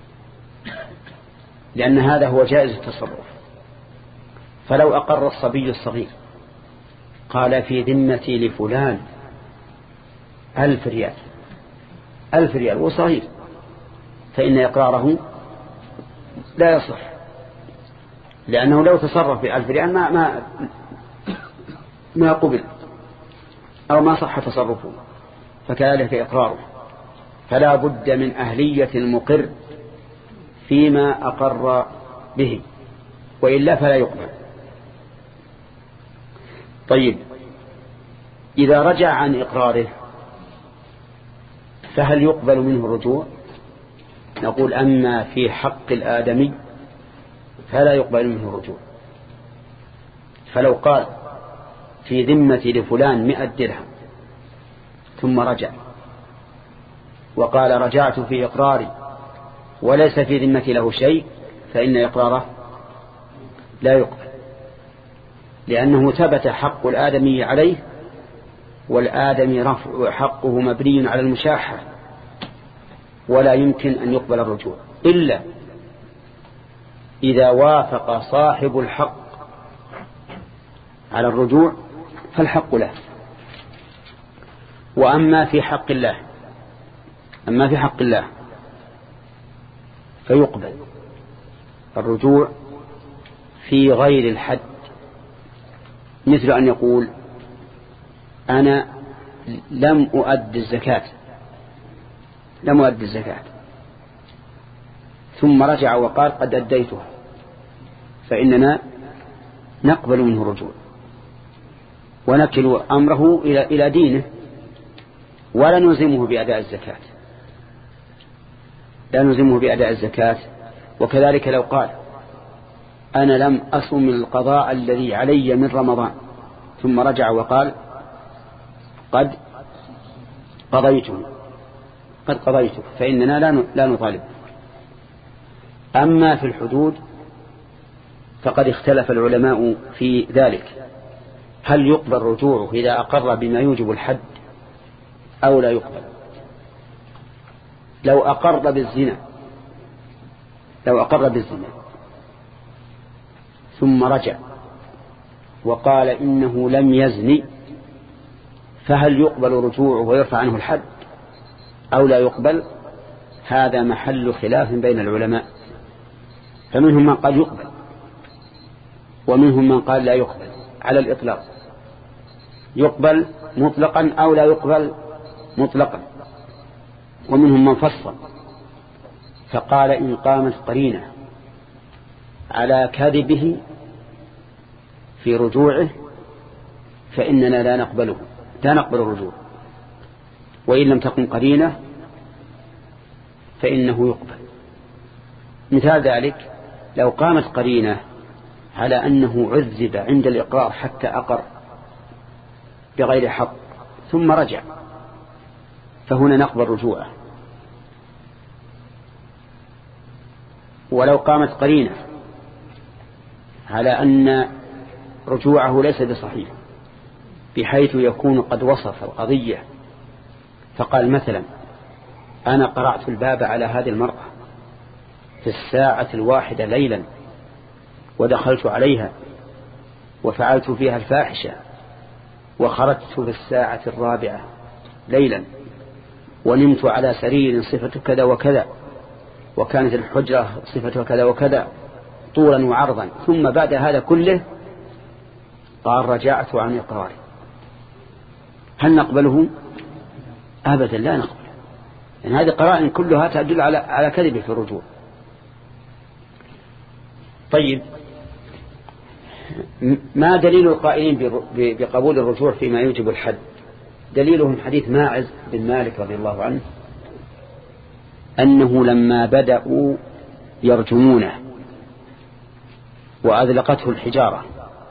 لأن هذا هو جائز التصرف. فلو أقر الصبي الصغير قال: في ذمتي لفلان ألف ريال ألف ريال وصغير، فإن إقراره لا يصح، لأنه لو تصرف بألف ريال ما, ما, ما قبل أو ما صح تصرفه، فكذلك إقراره. فلا بد من أهلية المقر فيما أقر به، وإلا فلا يقبل. طيب إذا رجع عن إقراره فهل يقبل منه الرجوع؟ نقول أما في حق الآدمي فلا يقبل منه الرجوع. فلو قال في ذمتي لفلان مئة درهم ثم رجع وقال رجعت في إقراري وليس في ذمتي له شيء فإن إقراره لا يقبل، لأنه ثبت حق الآدمي عليه، والآدمي رفع حقه مبني على المشاحة ولا يمكن أن يقبل الرجوع إلا إذا وافق صاحب الحق على الرجوع فالحق له. وأما في حق الله أما في حق الله فيقبل الرجوع في غير الحد، مثل أن يقول أنا لم أؤد الزكاة لم أؤد الزكاة ثم رجع وقال قد أديتها، فإننا نقبل منه الرجوع ونكل أمره إلى إلى دينه ولا نلزمه بأداء الزكاة لا نلزمه بأداء الزكاة. وكذلك لو قال أنا لم أصم القضاء الذي علي من رمضان ثم رجع وقال قد قضيته قد قضيته فإننا لا لا نطالب. أما في الحدود فقد اختلف العلماء في ذلك، هل يقبل رجوعه إذا أقر بما يوجب الحد أو لا يقبل؟ لو أقر بالزنا لو أقر بالزنا ثم رجع وقال إنه لم يزني فهل يقبل رجوعه ويرفع عنه الحد أو لا يقبل؟ هذا محل خلاف بين العلماء، فمنهم من قال يقبل ومنهم من قال لا يقبل على الإطلاق، يقبل مطلقا أو لا يقبل مطلقا. ومنهم من فصل فقال إن قامت قرينة على كذبه في رجوعه فإننا لا نقبله لا نقبل الرجوع، وإن لم تكن قرينة فإنه يقبل. مثال ذلك لو قامت قرينة على أنه عذب عند الإقرار حتى أقر بغير حق ثم رجع فهنا نقبل رجوعه. ولو قامت قرينة على أن رجوعه ليس بصحيح بحيث يكون قد وصف القضية فقال مثلا أنا قرعت الباب على هذه المرأة في الساعة الواحدة ليلا ودخلت عليها وفعلت فيها الفاحشة وخرجت في الساعة الرابعة ليلا ونمت على سرير صفة كذا وكذا وكانت الحجرة صفة كذا وكذا طولا وعرضا، ثم بعد هذا كله قال رجعت عن إقراري، هل نقبله؟ أبدا لا نقبل، لأن يعني هذه قرائن كلها تدل على على كذبه في الرجوع. طيب ما دليل القائلين بقبول الرجوع فيما يوجب الحد؟ دليلهم حديث ماعز بن مالك رضي الله عنه أنه لما بدأوا يرجمونه وأذلقته الحجارة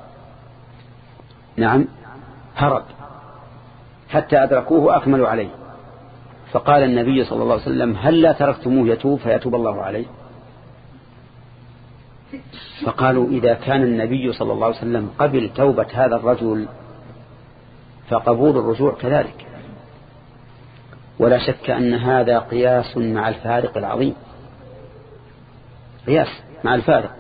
نعم هرب حتى أدركوه وأكملوا عليه، فقال النبي صلى الله عليه وسلم هل لا تركتموه يتوب فيتوب الله عليه؟ فقالوا إذا كان النبي صلى الله عليه وسلم قبل توبة هذا الرجل فقبول الرجوع كذلك. ولا شك أن هذا قياس مع الفارق العظيم، قياس مع الفارق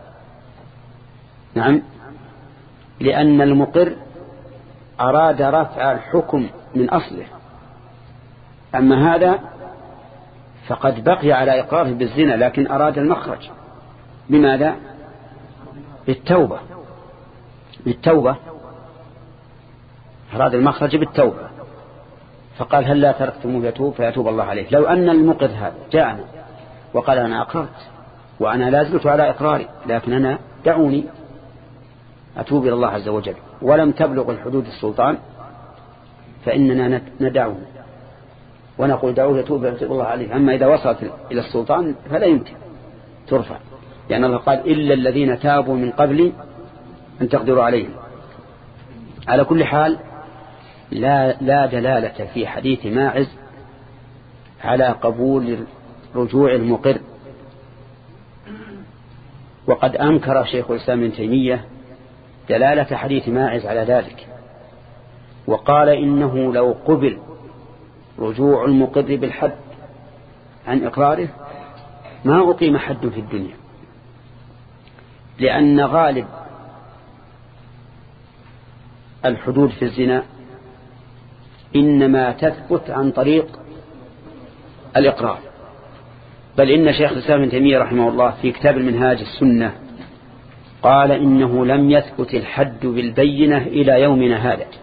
نعم، لأن المقر أراد رفع الحكم من أصله، أما هذا فقد بقي على إقراره بالزنا لكن أراد المخرج بماذا؟ بالتوبة بالتوبة أراد المخرج بالتوبة، فقال هل لا تركتموه يتوب فيتوب الله عليه. لو أن المقر هذا جاءنا وقال أنا أقررت وأنا لا زلت على إقراري لكن أنا دعوني أتوب إلى الله عز وجل ولم تبلغ الحدود السلطان فإننا ندعوه ونقول دعوه يتوب يتوب الله عليه. أما إذا وصلت إلى السلطان فلا يمكن ترفع، لأن الله قال إلا الذين تابوا من قبل أن تقدروا عليهم. على كل حال لا, لا دلالة في حديث ماعز على قبول رجوع المقر، وقد أنكر شيخ الإسلام ابن تيمية دلالة حديث ماعز على ذلك، وقال إنه لو قبل رجوع المقر بالحد عن إقراره ما أقيم حد في الدنيا، لأن غالب الحدود في الزنا إنما تثبت عن طريق الإقرار. بل إن شيخ الإسلام ابن تيمية رحمه الله في كتاب المنهاج السنة قال إنه لم يثبت الحد بالبينة إلى يومنا هذا.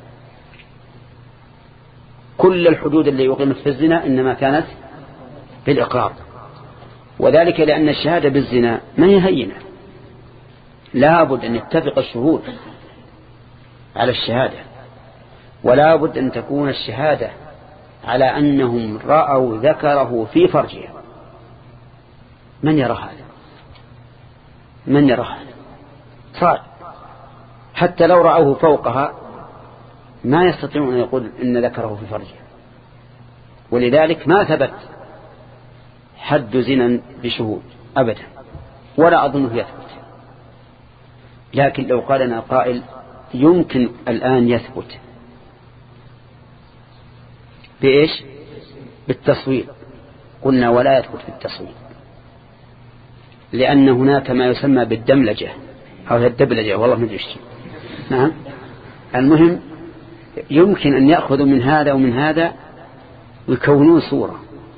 كل الحدود اللي يقيمت في الزنا إنما كانت بالإقرار، وذلك لأن الشهادة بالزنا ما هي هينة، لا بد أن يتفق الشهود على الشهادة، ولا بد أن تكون الشهادة على أنهم رأوا ذكره في فرجها. من يرى هذا؟ من يرى هذا؟ صعب. حتى لو رأوه فوقها ما يستطيعون أن يقول إن ذكره في فرجها، ولذلك ما ثبت حد زنا بشهود أبدا، ولا أظنه يثبت. لكن لو قال لنا قائل يمكن الآن يثبت بإيش؟ بالتصوير، قلنا ولا يثبت بالتصوير، لأن هناك ما يسمى بالدملجة أو الدبلجة، والله ما أدري ايش. نعم، المهم يمكن أن يأخذوا من هذا ومن هذا ويكونون صورة،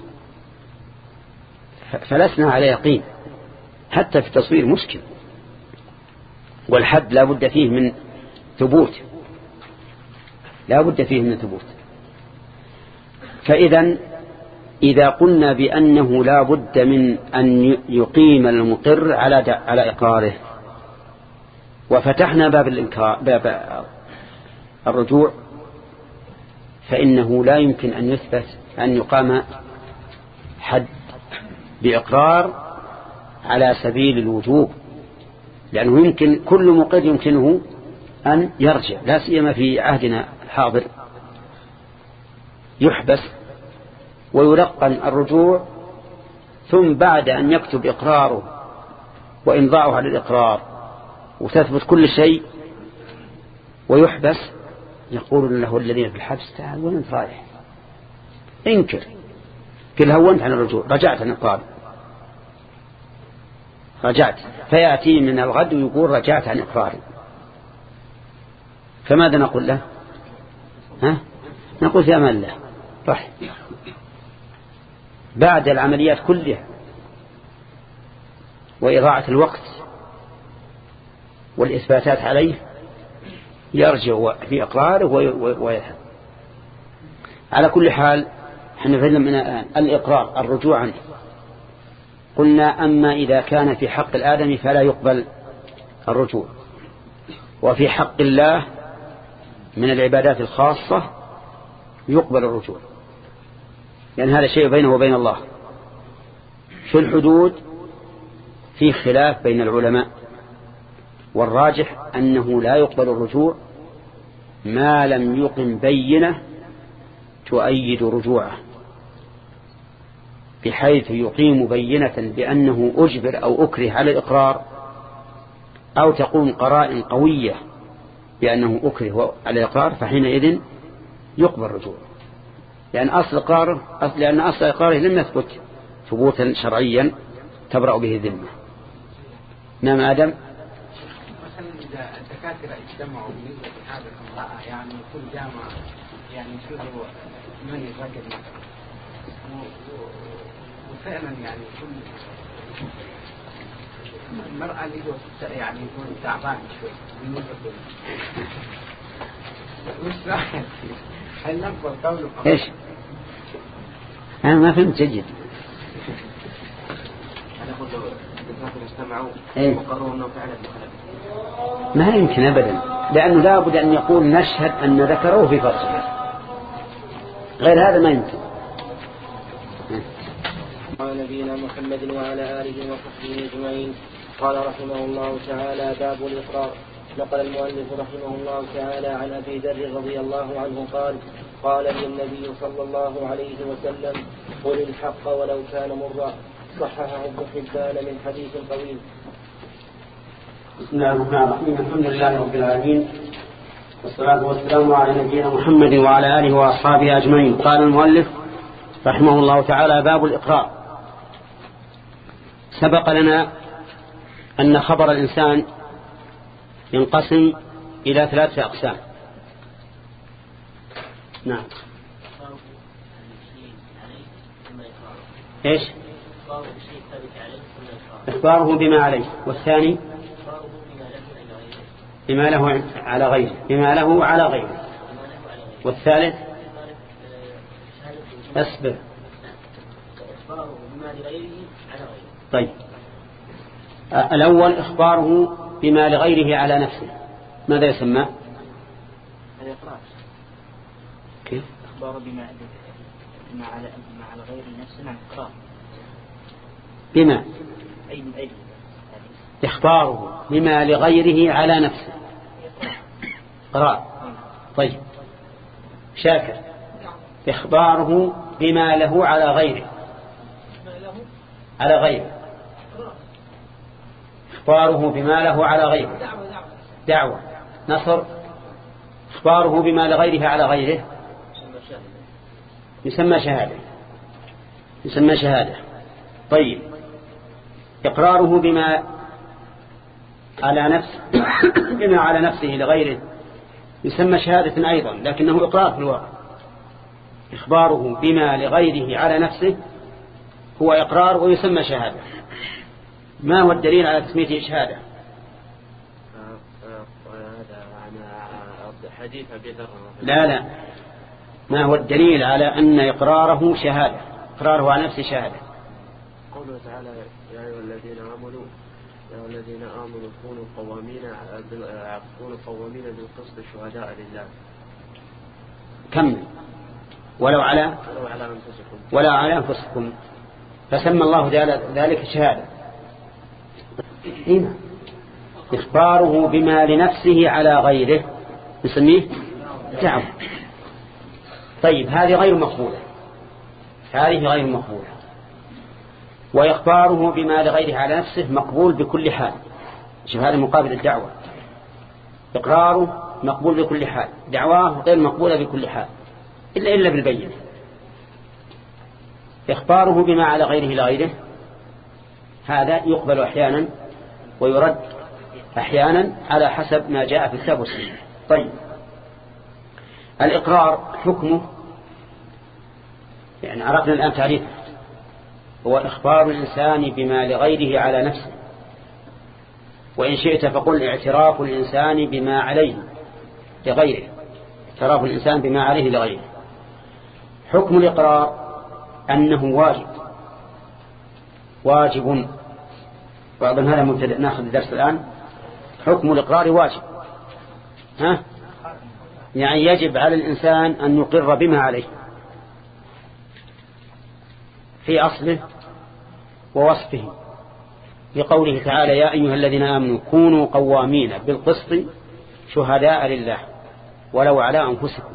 فلسنا على يقين. حتى في التصوير مشكل، والحد لا بد فيه من ثبوت، لا بد فيه من ثبوت. فإذا إذا قلنا بأنه لا بد من أن يقيم المقر على على إقراره، وفتحنا باب الإنكار باب الرجوع، فإنه لا يمكن أن يثبت أن يقام حد بإقرار على سبيل الوجوب، لأنه يمكن كل مقر يمكنه أن يرجع، لا سيما في عهدنا الحاضر يحبس ويلقن الرجوع، ثم بعد أن يكتب إقراره وإمضاؤه على الإقرار وتثبت كل شيء ويحبس، يقول له الذين في الحبس تعال وين انت رايح؟ انكر، قل هونت عن الرجوع، رجعت عن إقرار، رجعت. فيأتي من الغد ويقول رجعت عن إقراري، فماذا نقول له؟ ها؟ نقول في أمان الله رح بعد العمليات كلها وإضاعة الوقت والإثباتات عليه يرجع في إقراره ويذهب. على كل حال احنا فهمنا من الآن الإقرار الرجوع عنه. قلنا أما إذا كان في حق الآدمي فلا يقبل الرجوع، وفي حق الله من العبادات الخاصة يقبل الرجوع، لأن يعني هذا شيء بينه وبين الله. في الحدود في خلاف بين العلماء، والراجح أنه لا يقبل الرجوع ما لم يقم بينة تؤيد رجوعه، بحيث يقيم بينة بأنه أجبر أو أكره على الإقرار، أو تقوم قرائن قوية بأنه أكره على الإقرار، فحينئذ يقبل الرجوع، لأن أصل إقراره لأن أصل إقراره لم يثبت ثبوتا شرعيا تبرأ به الذمة. نعم آدم. مثلا إذا الدكاترة اجتمعوا بالنسبة لهذا المرأة، يعني كل جامعة يعني يشوفوا من الرجل مثلا، وفعلا يعني كل المرأة اللي هو يعني يكون تعبان شوي بالنسبة له، مش راح هل نقبل قوله؟ إيش؟ أنا ما فهمت جيد. أنا أقول الدكاترة اجتمعوا إيه؟ وقرروا أنه فعلا مخلف. ما يمكن أبدا، لأنه لا بد أن يقول نشهد أن ذكره في فرجه، غير هذا ما يمكن. على نبينا محمد وعلى آله وصحبه أجمعين. قال رحمه الله تعالى: باب الإقرار. نقل المؤلف رحمه الله تعالى عن أبي ذر رضي الله عنه قال: قال لي النبي صلى الله عليه وسلم: قل الحق ولو كان مرا. صححه ابن حبان من حديث طويل. بسم الله الرحمن الرحيم. الحمد لله رب العالمين، والصلاة والسلام على نبينا محمد وعلى آله وأصحابه أجمعين. قال المؤلف رحمه الله تعالى: باب الإقرار. سبق لنا أن خبر الإنسان ينقسم إلى ثلاثة أقسام. نعم. إيش؟ إخباره بما عليه، والثاني بما له على غيره، بما له على غيره، والثالث أسبب. طيب، الأول إخباره بما لغيره على نفسه، ماذا يسمى؟ الإقرار. كيف؟ إخباره بما بما على بما على غير نفسه، نعم إقرار. بما أي أي إخباره بما لغيره على نفسه إقرار. طيب، شاكر، إخباره بما له على غيره، على غيره، إخباره بما له على غيره، دعوة. نصر، إخباره بما لغيره على غيره يسمى شهادة، يسمى شهادة. طيب، إقراره بما على نفسه بما على نفسه لغيره يسمى شهادة أيضا، لكنه إقرار في الواقع. إخباره بما لغيره على نفسه هو إقرار ويسمى شهادة. ما هو الدليل على تسميته شهادة؟ حديث أبي ذر. لا لا، ما هو الدليل على أن إقراره شهادة، إقراره على نفسه شهادة؟ قوله تعالى: يا أيها الذين آمنوا يا أيها الذين آمنوا كونوا قوامين كونوا قوامين بالقسط شهداء لله. كمل. ولو على ولو على أنفسكم ولا على أنفسكم، فسمى الله ذلك شهادة. هنا إخباره بما لنفسه على غيره نسميه دعوة. طيب، هذه غير مقبولة، هذه غير مقبولة. وإخباره بما لغيره على نفسه مقبول بكل حال. شوف، هذا مقابل الدعوة. إقراره مقبول بكل حال، دعواه غير مقبولة بكل حال إلا إلا بالبينة. إخباره بما على غيره لغيره هذا يقبل أحيانا ويرد أحيانا على حسب ما جاء في الكتاب والسنة. طيب، الإقرار حكمه يعني عرفنا الآن تعريفه، هو إخبار الإنسان بما لغيره على نفسه، وإن شئت فقل اعتراف الإنسان بما عليه لغيره، اعتراف الإنسان بما عليه لغيره. حكم الإقرار أنه واجب، واجب. وأظن هذا مبتدأ، ناخذ الدرس الآن. حكم الإقرار واجب، ها؟ يعني يجب على الإنسان أن يقر بما عليه في أصله ووصفه، لقوله تعالى: يا أيها الذين آمنوا كونوا قوامين بالقسط شهداء لله ولو على أنفسكم.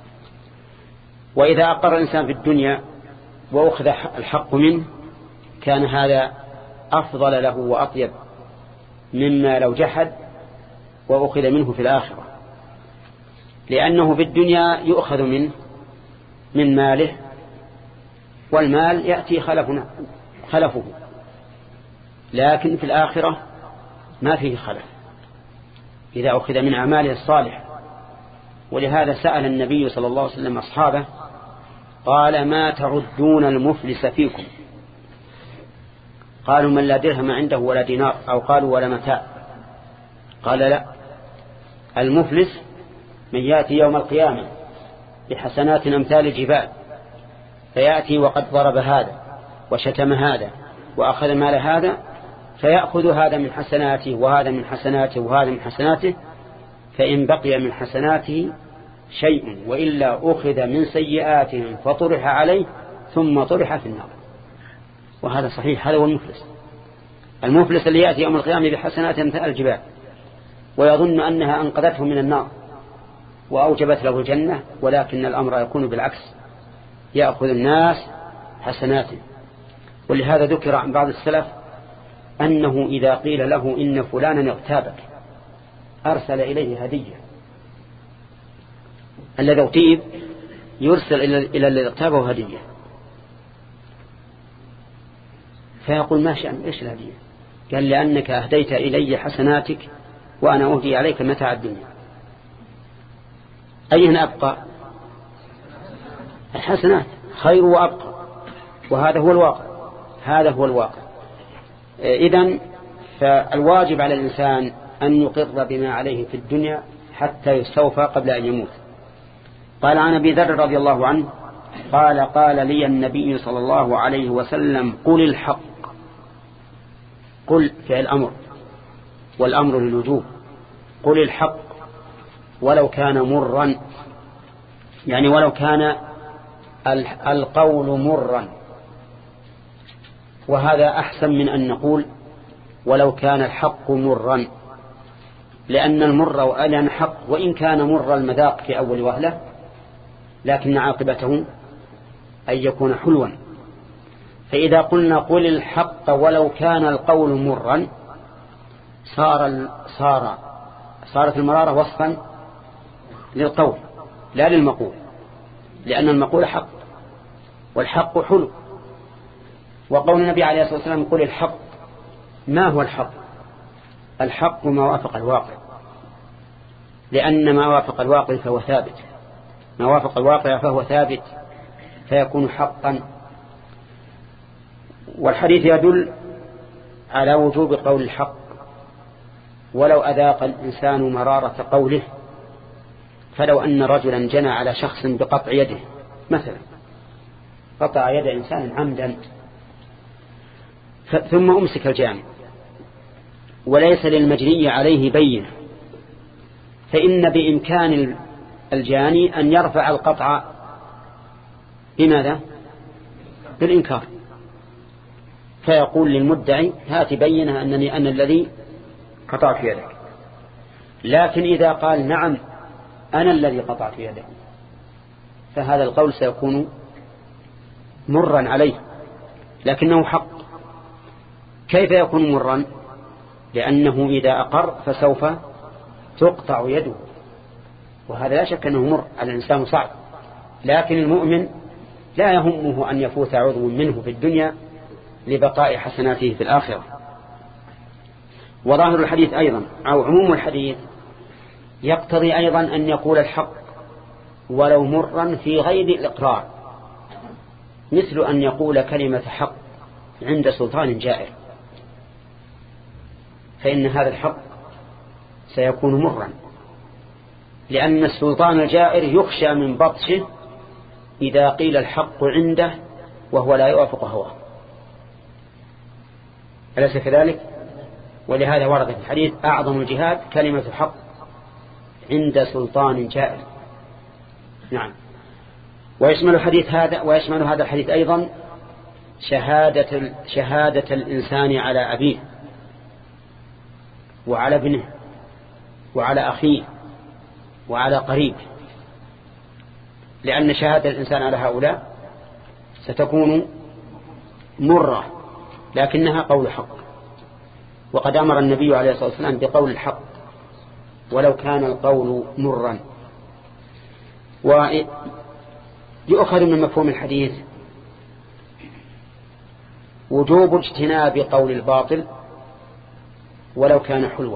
وإذا أقر الإنسان في الدنيا وأخذ الحق منه كان هذا أفضل له وأطيب مما لو جحد وأخذ منه في الآخرة، لأنه في الدنيا يؤخذ منه من ماله، والمال يأتي خلفنا خلفه، لكن في الآخرة ما فيه خلف إذا أخذ من أعماله الصالحة. ولهذا سأل النبي صلى الله عليه وسلم أصحابه قال: ما تعدون المفلس فيكم؟ قالوا: من لا درهم عنده ولا دينار، أو قالوا: ولا متاع. قال: لا، المفلس من يأتي يوم القيامة بحسنات أمثال الجبال، فيأتي وقد ضرب هذا وشتم هذا وأخذ مال هذا، فيأخذ هذا من حسناته وهذا من حسناته وهذا من حسناته، فإن بقي من حسناته شيء وإلا أخذ من سيئاتهم فطرح عليه ثم طرح في النار. وهذا صحيح، هذا هو المفلس. المفلس اللي يأتي يوم القيامة بحسنات مثل الجبال ويظن أنها أنقذته من النار وأوجبت له الجنة، ولكن الأمر يكون بالعكس، يأخذ الناس حسناته. ولهذا ذكر عن بعض السلف أنه إذا قيل له إن فلانا اغتابك أرسل إليه هدية. الذي اغتيب يرسل إلى الذي اغتابه هدية، فيقول ما شأن إيش الهدية؟ قال لأنك أهديت إلي حسناتك وأنا أهدي عليك متاع الدنيا. أين أبقى؟ الحسنات خير وأبقى، وهذا هو الواقع، هذا هو الواقع. إذن فالواجب على الإنسان أن يقر بما عليه في الدنيا حتى يستوفى قبل أن يموت. قال عن أبي ذر رضي الله عنه قال قال لي النبي صلى الله عليه وسلم قل الحق. قل فعل الأمر والأمر للوجوب. قل الحق ولو كان مرا، يعني ولو كان القول مرا، وهذا أحسن من أن نقول ولو كان الحق مرا، لأن المر وألن حق وإن كان مر المذاق في أول وهلة، لكن عاقبته أن يكون حلوا. فإذا قلنا قل الحق ولو كان القول مرا صار صار صارت المرارة وصفا للقول لا للمقول، لأن المقول حق والحق حلو. وقول النبي عليه الصلاة والسلام قل الحق، ما هو الحق؟ الحق ما وافق الواقع، لأن ما وافق الواقع فهو ثابت، ما وافق الواقع فهو ثابت فيكون حقا. والحديث يدل على وجوب قول الحق ولو أذاق الإنسان مرارة قوله. فلو أن رجلا جنى على شخص بقطع يده مثلا، قطع يد إنسان عمدا ثم أمسك الجاني وليس للمجني عليه بينة، فإن بإمكان الجاني أن يرفع القطع بماذا؟ بالإنكار، فيقول للمدعي هات بينة أنني أنا الذي قطعت يدك. لكن إذا قال نعم أنا الذي قطعت يدك، فهذا القول سيكون مرا عليه لكنه حق. كيف يكون مرا؟ لأنه إذا أقر فسوف تقطع يده، وهذا لا شك أنه مر على الإنسان صعب. لكن المؤمن لا يهمه أن يفوت عضو منه في الدنيا لبقاء حسناته في الآخرة. وظاهر الحديث أيضا أو عموم الحديث يقتضي أيضا أن يقول الحق ولو مرا في غير الإقرار، مثل أن يقول كلمة حق عند سلطان جائر، فإن هذا الحق سيكون مرا، لأن السلطان الجائر يخشى من بطشه إذا قيل الحق عنده وهو لا يوافق هواه، أليس كذلك؟ ولهذا ورد في الحديث أعظم الجهاد كلمة حق عند سلطان جائر. نعم. ويشمل الحديث هذا ويشمل هذا الحديث أيضا شهادة شهادة الإنسان على أبيه وعلى ابنه وعلى أخيه وعلى قريبه، لأن شهادة الإنسان على هؤلاء ستكون مرة لكنها قول حق. وقد أمر النبي عليه الصلاة والسلام بقول الحق ولو كان القول مرا. ويؤخذ من مفهوم الحديث وجوب اجتناب قول الباطل ولو كان حلوا،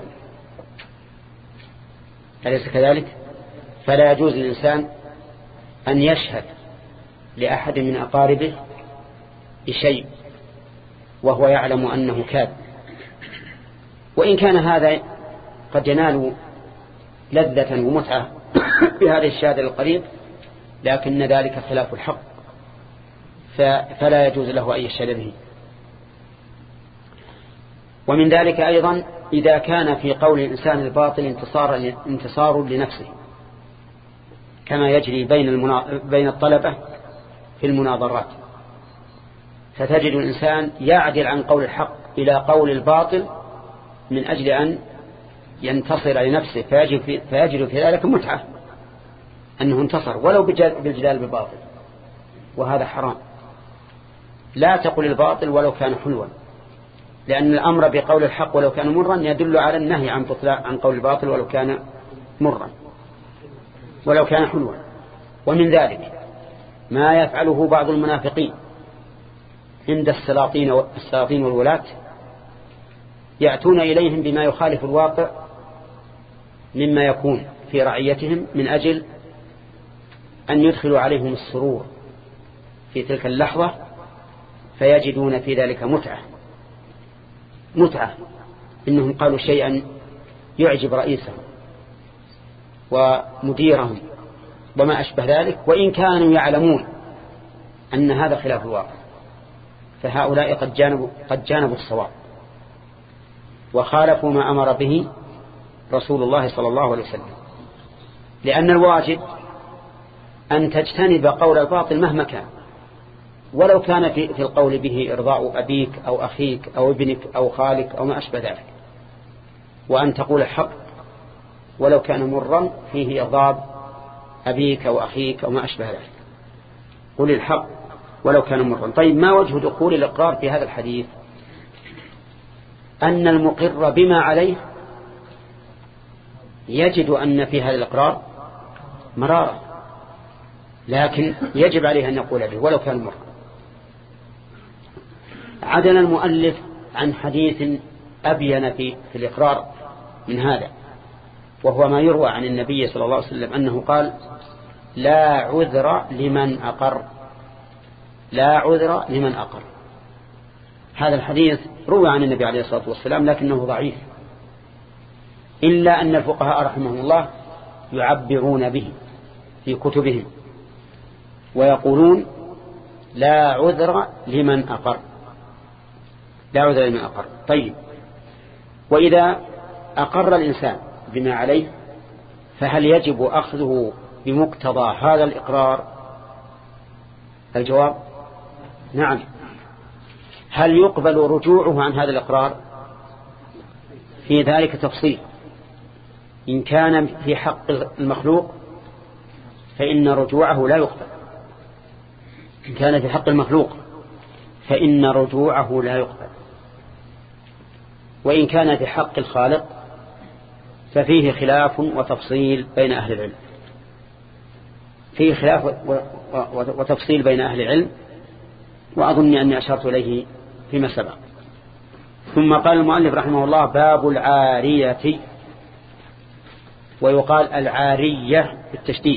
أليس كذلك؟ فلا يجوز للإنسان أن يشهد لأحد من أقاربه بشيء وهو يعلم أنه كاذب، وإن كان هذا قد ينال لذة ومتعة بهذه الشهادة القريب، لكن ذلك خلاف الحق فلا يجوز له أن يشهد به. ومن ذلك أيضا إذا كان في قول الإنسان الباطل انتصار, انتصار لنفسه، كما يجري بين, المنا... بين الطلبة في المناظرات، فتجد الإنسان يعدل عن قول الحق إلى قول الباطل من أجل أن ينتصر لنفسه، فيجد في, فيجد في ذلك متعة أنه انتصر ولو بالجدال بالباطل، وهذا حرام. لا تقل الباطل ولو كان حلوا، لأن الأمر بقول الحق ولو كان مرا يدل على النهي عن عن قول الباطل ولو كان مرا ولو كان حلوا. ومن ذلك ما يفعله بعض المنافقين عند السلاطين السلاطين والولاة، يأتون إليهم بما يخالف الواقع مما يكون في رعيتهم من أجل أن يدخلوا عليهم السرور في تلك اللحظة، فيجدون في ذلك متعة متعة إنهم قالوا شيئا يعجب رئيسهم ومديرهم وما أشبه ذلك، وإن كانوا يعلمون أن هذا خلاف الواقع، فهؤلاء قد جانبوا, قد جانبوا الصواب وخالفوا ما أمر به رسول الله صلى الله عليه وسلم. لأن الواجب أن تجتنب قول الباطل مهما كان، ولو كان في القول به إرضاء أبيك أو أخيك أو ابنك أو خالك أو ما أشبه ذلك، وأن تقول الحق ولو كان مرا فيه إغضاب أبيك أو أخيك أو ما أشبه ذلك. قل الحق ولو كان مرا. طيب، ما وجه دخول الإقرار في هذا الحديث؟ أن المقر بما عليه يجد أن في هذا الإقرار مرارة، لكن يجب عليه أن يقول به ولو كان مرا. عدل المؤلف عن حديث أبين في, في الإقرار من هذا، وهو ما يروى عن النبي صلى الله عليه وسلم أنه قال: لا عذر لمن أقر، لا عذر لمن أقر. هذا الحديث روى عن النبي عليه الصلاة والسلام لكنه ضعيف، إلا أن الفقهاء رحمهم الله يعبرون به في كتبهم ويقولون: لا عذر لمن أقر، لا عذر لمن أقر. طيب، وإذا أقر الإنسان بما عليه فهل يجب أخذه بمقتضى هذا الإقرار؟ الجواب: نعم. هل يقبل رجوعه عن هذا الإقرار؟ في ذلك تفصيل. إن كان في حق المخلوق فإن رجوعه لا يقبل، إن كان في حق المخلوق فإن رجوعه لا يقبل، وإن كان في حق الخالق ففيه خلاف وتفصيل بين أهل العلم، فيه خلاف وتفصيل بين أهل العلم، وأظن أني أشرت إليه فيما سبق. ثم قال المؤلف رحمه الله: باب العارية، ويقال العارية بالتشديد.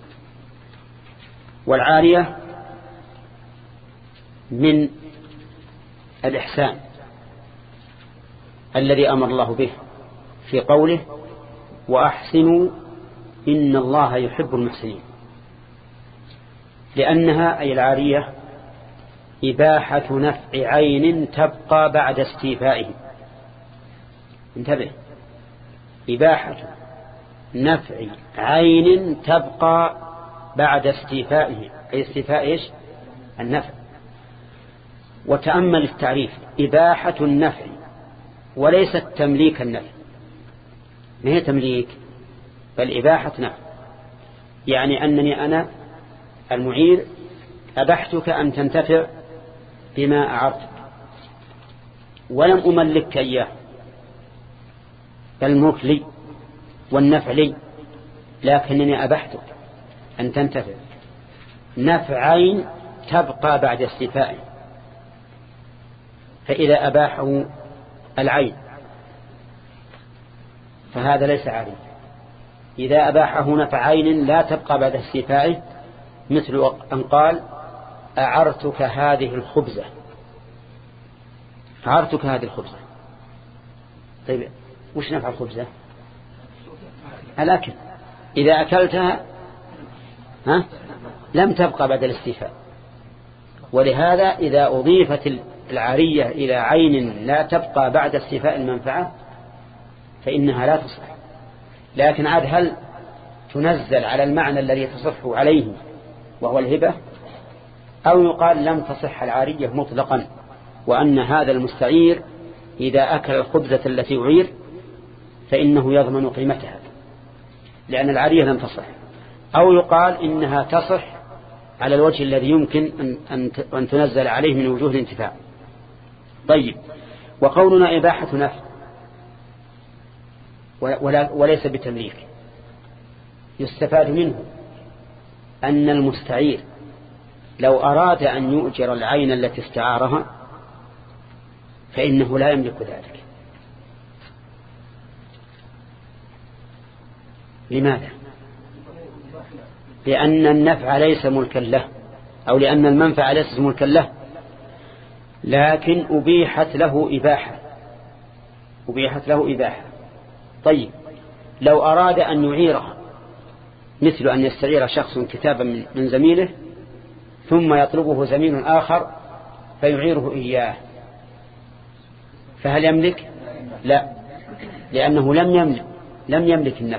والعارية من الإحسان الذي أمر الله به في قوله: وأحسنوا إن الله يحب المحسنين، لأنها أي العارية إباحة نفع عين تبقى بعد استيفائه. انتبه، إباحة نفع عين تبقى بعد استيفائه، أي استيفاء إيش؟ النفع. وتأمل التعريف: إباحة النفع، وليست تمليك النفع، ما هي تمليك، بل إباحة نفع، يعني أنني أنا المعير أبحتك أن تنتفع بما أعرتك، ولم أملكك إياه، بل الملك لي والنفع لي، لكنني أبحتك أن تنتفع نفعين تبقى بعد استيفائه. فإذا أباحه العين فهذا ليس عاري. إذا أباحه نفع عين لا تبقى بعد استيفائه، مثل أن قال: أعرتك هذه الخبزة، أعرتك هذه الخبزة. طيب، وش نفع الخبزة؟ الأكل. إذا أكلتها ها لم تبقى بعد الاستيفاء. ولهذا إذا أضيفت العارية إلى عين لا تبقى بعد استيفاء المنفعة فإنها لا تصح. لكن عاد هل تنزل على المعنى الذي تصح عليه وهو الهبة، أو يقال لم تصح العارية مطلقا، وأن هذا المستعير إذا أكل الخبزة التي أعير فإنه يضمن قيمتها لأن العارية لم تصح، أو يقال إنها تصح على الوجه الذي يمكن أن تنزل عليه من وجوه الانتفاع. طيب، وقولنا إباحة نفع وليس بتمليك يستفاد منه أن المستعير لو أراد أن يؤجر العين التي استعارها فإنه لا يملك ذلك. لماذا؟ لأن النفع ليس ملكا له، أو لأن المنفعة ليست ملكا له، لكن أبيحت له إباحة أبيحت له إباحة. طيب، لو أراد أن يعيرها، مثل أن يستعير شخص كتابا من زميله ثم يطلبه زميل آخر فيعيره إياه، فهل يملك؟ لا، لأنه لم يملك لم يملك النفع،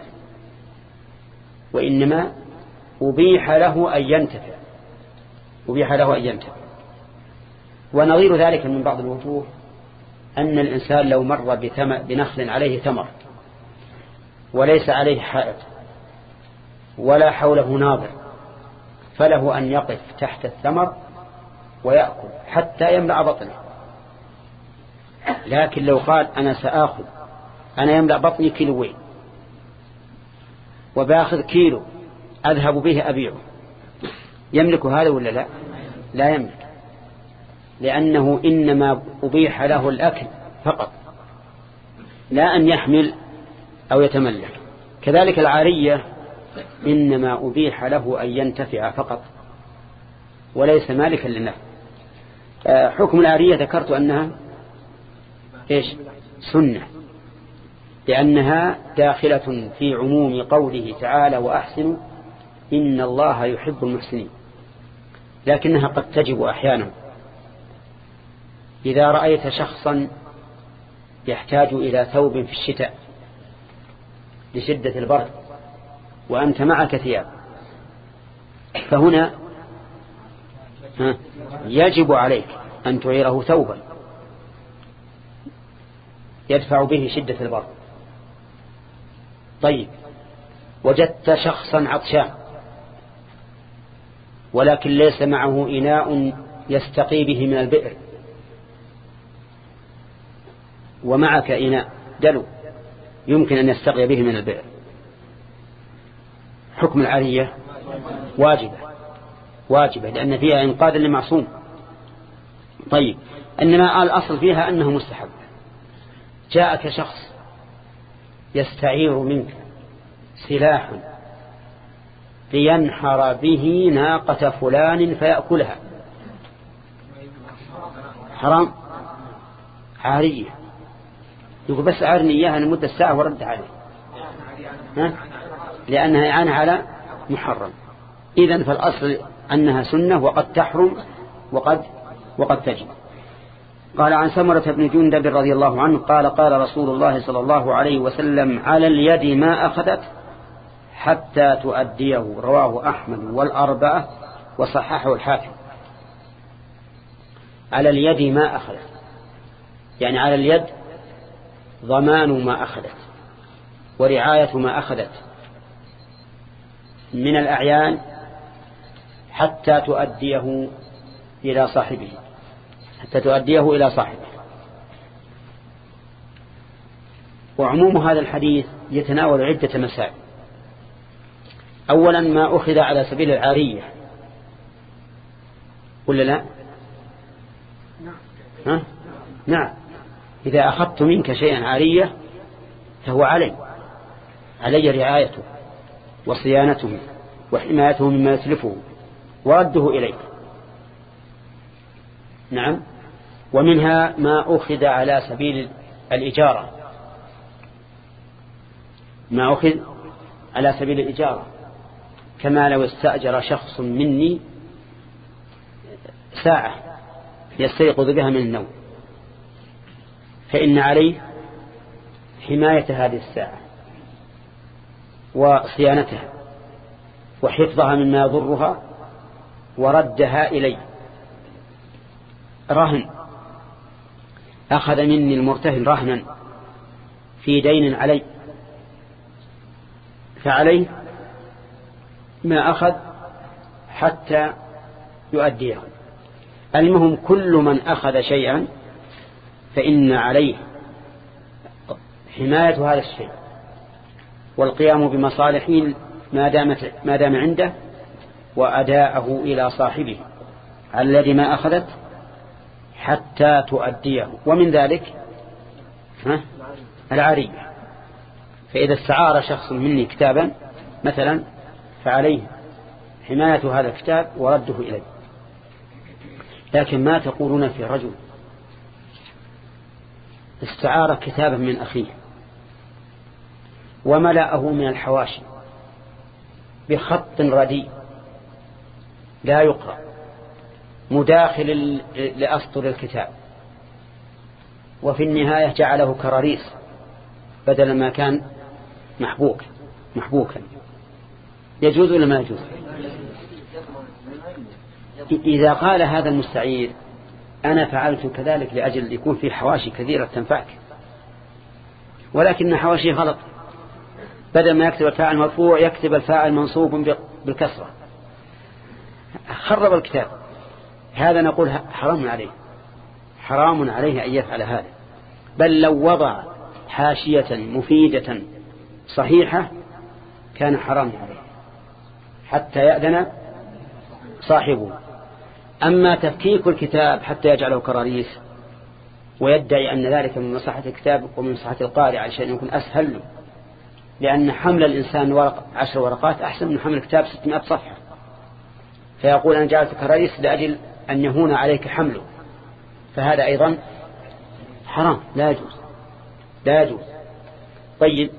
وإنما أبيح له أن ينتفع أبيح له أن ينتفع. ونظير ذلك من بعض الوجوه أن الإنسان لو مر بنخل عليه ثمر وليس عليه حائط ولا حوله ناظر فله أن يقف تحت الثمر ويأكل حتى يملأ بطنه. لكن لو قال أنا سآخذ أنا يملأ بطني كيلوين وباخذ كيلو أذهب به أبيعه، يملك هذا ولا لا؟ لا يملك، لأنه إنما أبيح له الأكل فقط، لا أن يحمل أو يتملك. كذلك العارية إنما أبيح له أن ينتفع فقط وليس مالكا للنفع. حكم العارية ذكرت أنها إيش؟ سنة، لأنها داخلة في عموم قوله تعالى وأحسنوا إن الله يحب المحسنين، لكنها قد تجب أحيانا. إذا رأيت شخصا يحتاج إلى ثوب في الشتاء لشدة البرد وأنت معك ثياب، فهنا يجب عليك أن تعيره ثوبا يدفع به شدة البرد. طيب، وجدت شخصا عطشان ولكن ليس معه إناء يستقي به من البئر ومعك إناء دلو يمكن أن يستقي به من البئر، حكم العارية واجبة واجبة لأن فيها إنقاذ لمعصوم. طيب، إنما الأصل فيها أنه مستحب. جاءك شخص يستعير منك سلاح لينحر به ناقة فلان فيأكلها، حرام؟ عارية. يقول بس أعرني إياها لمدة ساعة ورد عليه، ها؟ لأنها إعانة على محرم. إذن فالأصل أنها سنة وقد تحرم وقد وقد تجب. قال عن سمرة بن جندب رضي الله عنه قال قال رسول الله صلى الله عليه وسلم على اليد ما أخذت حتى تؤديه، رواه أحمد والأربعة وصححه الحاكم. على اليد ما أخذت، يعني على اليد ضمان ما أخذت ورعاية ما أخذت من الأعيان حتى تؤديه إلى صاحبه حتى تؤديه إلى صاحبه. وعموم هذا الحديث يتناول عدة مسائل. أولا، ما أخذ على سبيل العارية ولا لا؟ ها؟ نعم. إذا أخذت منك شيئا عارية فهو علي علي رعايته وصيانته وحمايته مما يتلفه ورده إليك. نعم. ومنها ما أخذ على سبيل الإجارة ما أخذ على سبيل الإجارة، كما لو استأجر شخص مني ساعة يستيقظ بها من النوم، فإن عليه حماية هذه الساعة وصيانتها وحفظها مما يضرها وردها إليه. رهن، أخذ مني المرتهن رهنا في دين علي، فعليه ما أخذ حتى يؤديه. المهم كل من أخذ شيئا فإن عليه حماية هذا الشيء والقيام بمصالحه ما دامت ما دام عنده، وأداءه إلى صاحبه على الذي ما أخذت حتى تؤديه. ومن ذلك العارية، فإذا استعار شخص مني كتابا مثلا فعليه حماية هذا الكتاب ورده إليه. لكن ما تقولون في رجل استعار كتابا من أخيه وملأه من الحواشي بخط رديء لا يقرأ مداخل لأسطر الكتاب، وفي النهاية جعله كراريس بدل ما كان محبوك محبوكا، يجوز ولا ما يجوز؟ إذا قال هذا المستعير أنا فعلت كذلك لأجل يكون في حواشي كثيرة تنفعك، ولكن حواشي غلط، بدل ما يكتب الفاعل مرفوع يكتب الفاعل منصوب بالكسرة، خرب الكتاب. هذا نقول حرام عليه، حرام عليه أن يفعل هذا. بل لو وضع حاشية مفيدة صحيحة كان حرام عليه حتى يأذن صاحبه. أما تفكيك الكتاب حتى يجعله كراريس ويدعي أن ذلك من مصلحة الكتاب ومن مصلحة القارئ عشان يكون أسهل له، لأن حمل الإنسان ورق عشر ورقات أحسن من حمل كتاب ستمائة صفحة، فيقول أنا جعلت كراريس لأجل أن يهون عليك حمله، فهذا أيضا حرام لا يجوز لا يجوز. طيب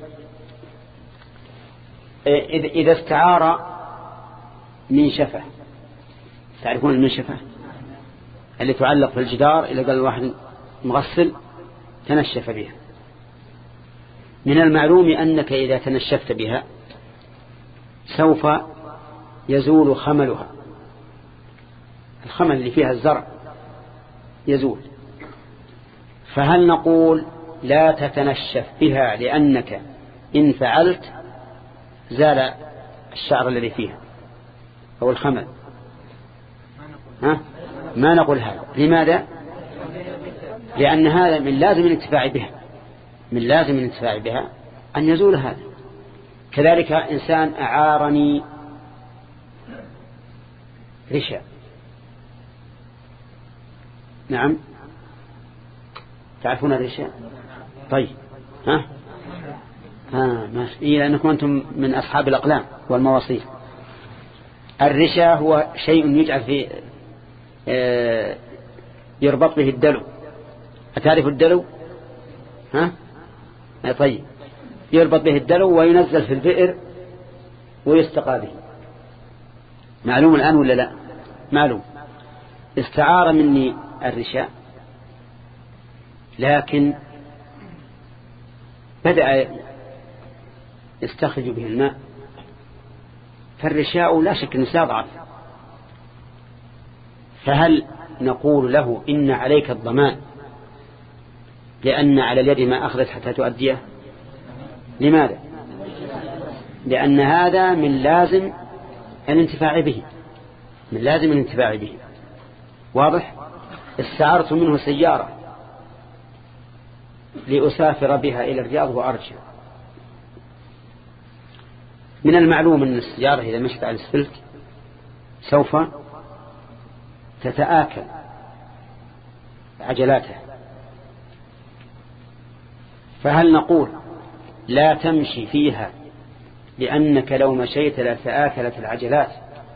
إذا استعار منشفة، تعرفون المنشفة اللي تعلق في الجدار إذا قال الواحد مغسل تنشف بها، من المعلوم أنك إذا تنشفت بها سوف يزول خملها، الخمل اللي فيها الزرع يزول، فهل نقول لا تتنشف بها لأنك إن فعلت زال الشعر الذي فيها أو الخمل؟ ها؟ ما نقول هذا. لماذا؟ لأن هذا من لازم الانتفاع بها، من لازم الانتفاع بها أن يزول هذا. كذلك إنسان أعارني رشا، نعم تعرفون الرشا؟ طيب ها ها ماشي، إيه لأنكم أنتم من أصحاب الأقلام والمواصيل. الرشا هو شيء يجعل في يربط به الدلو، أتعرف الدلو؟ ها طيب، يربط به الدلو وينزل في البئر ويستقى به. معلوم الآن ولا لا؟ معلوم. استعار مني الرشاء لكن بدأ يستخرج به الماء، فالرشاء لا شك أنه سيضعف، فهل نقول له إن عليك الضمان لأن على اليد ما أخذت حتى تؤديه؟ لماذا؟ لأن هذا من لازم الانتفاع به، من لازم الانتفاع به. واضح؟ استعرت منه سيارة لأسافر بها إلى الرياض وأرجع، من المعلوم أن السيارة إذا مشت على السفلت سوف تتآكل عجلاتها، فهل نقول لا تمشي فيها لأنك لو مشيت لتآكلت العجلات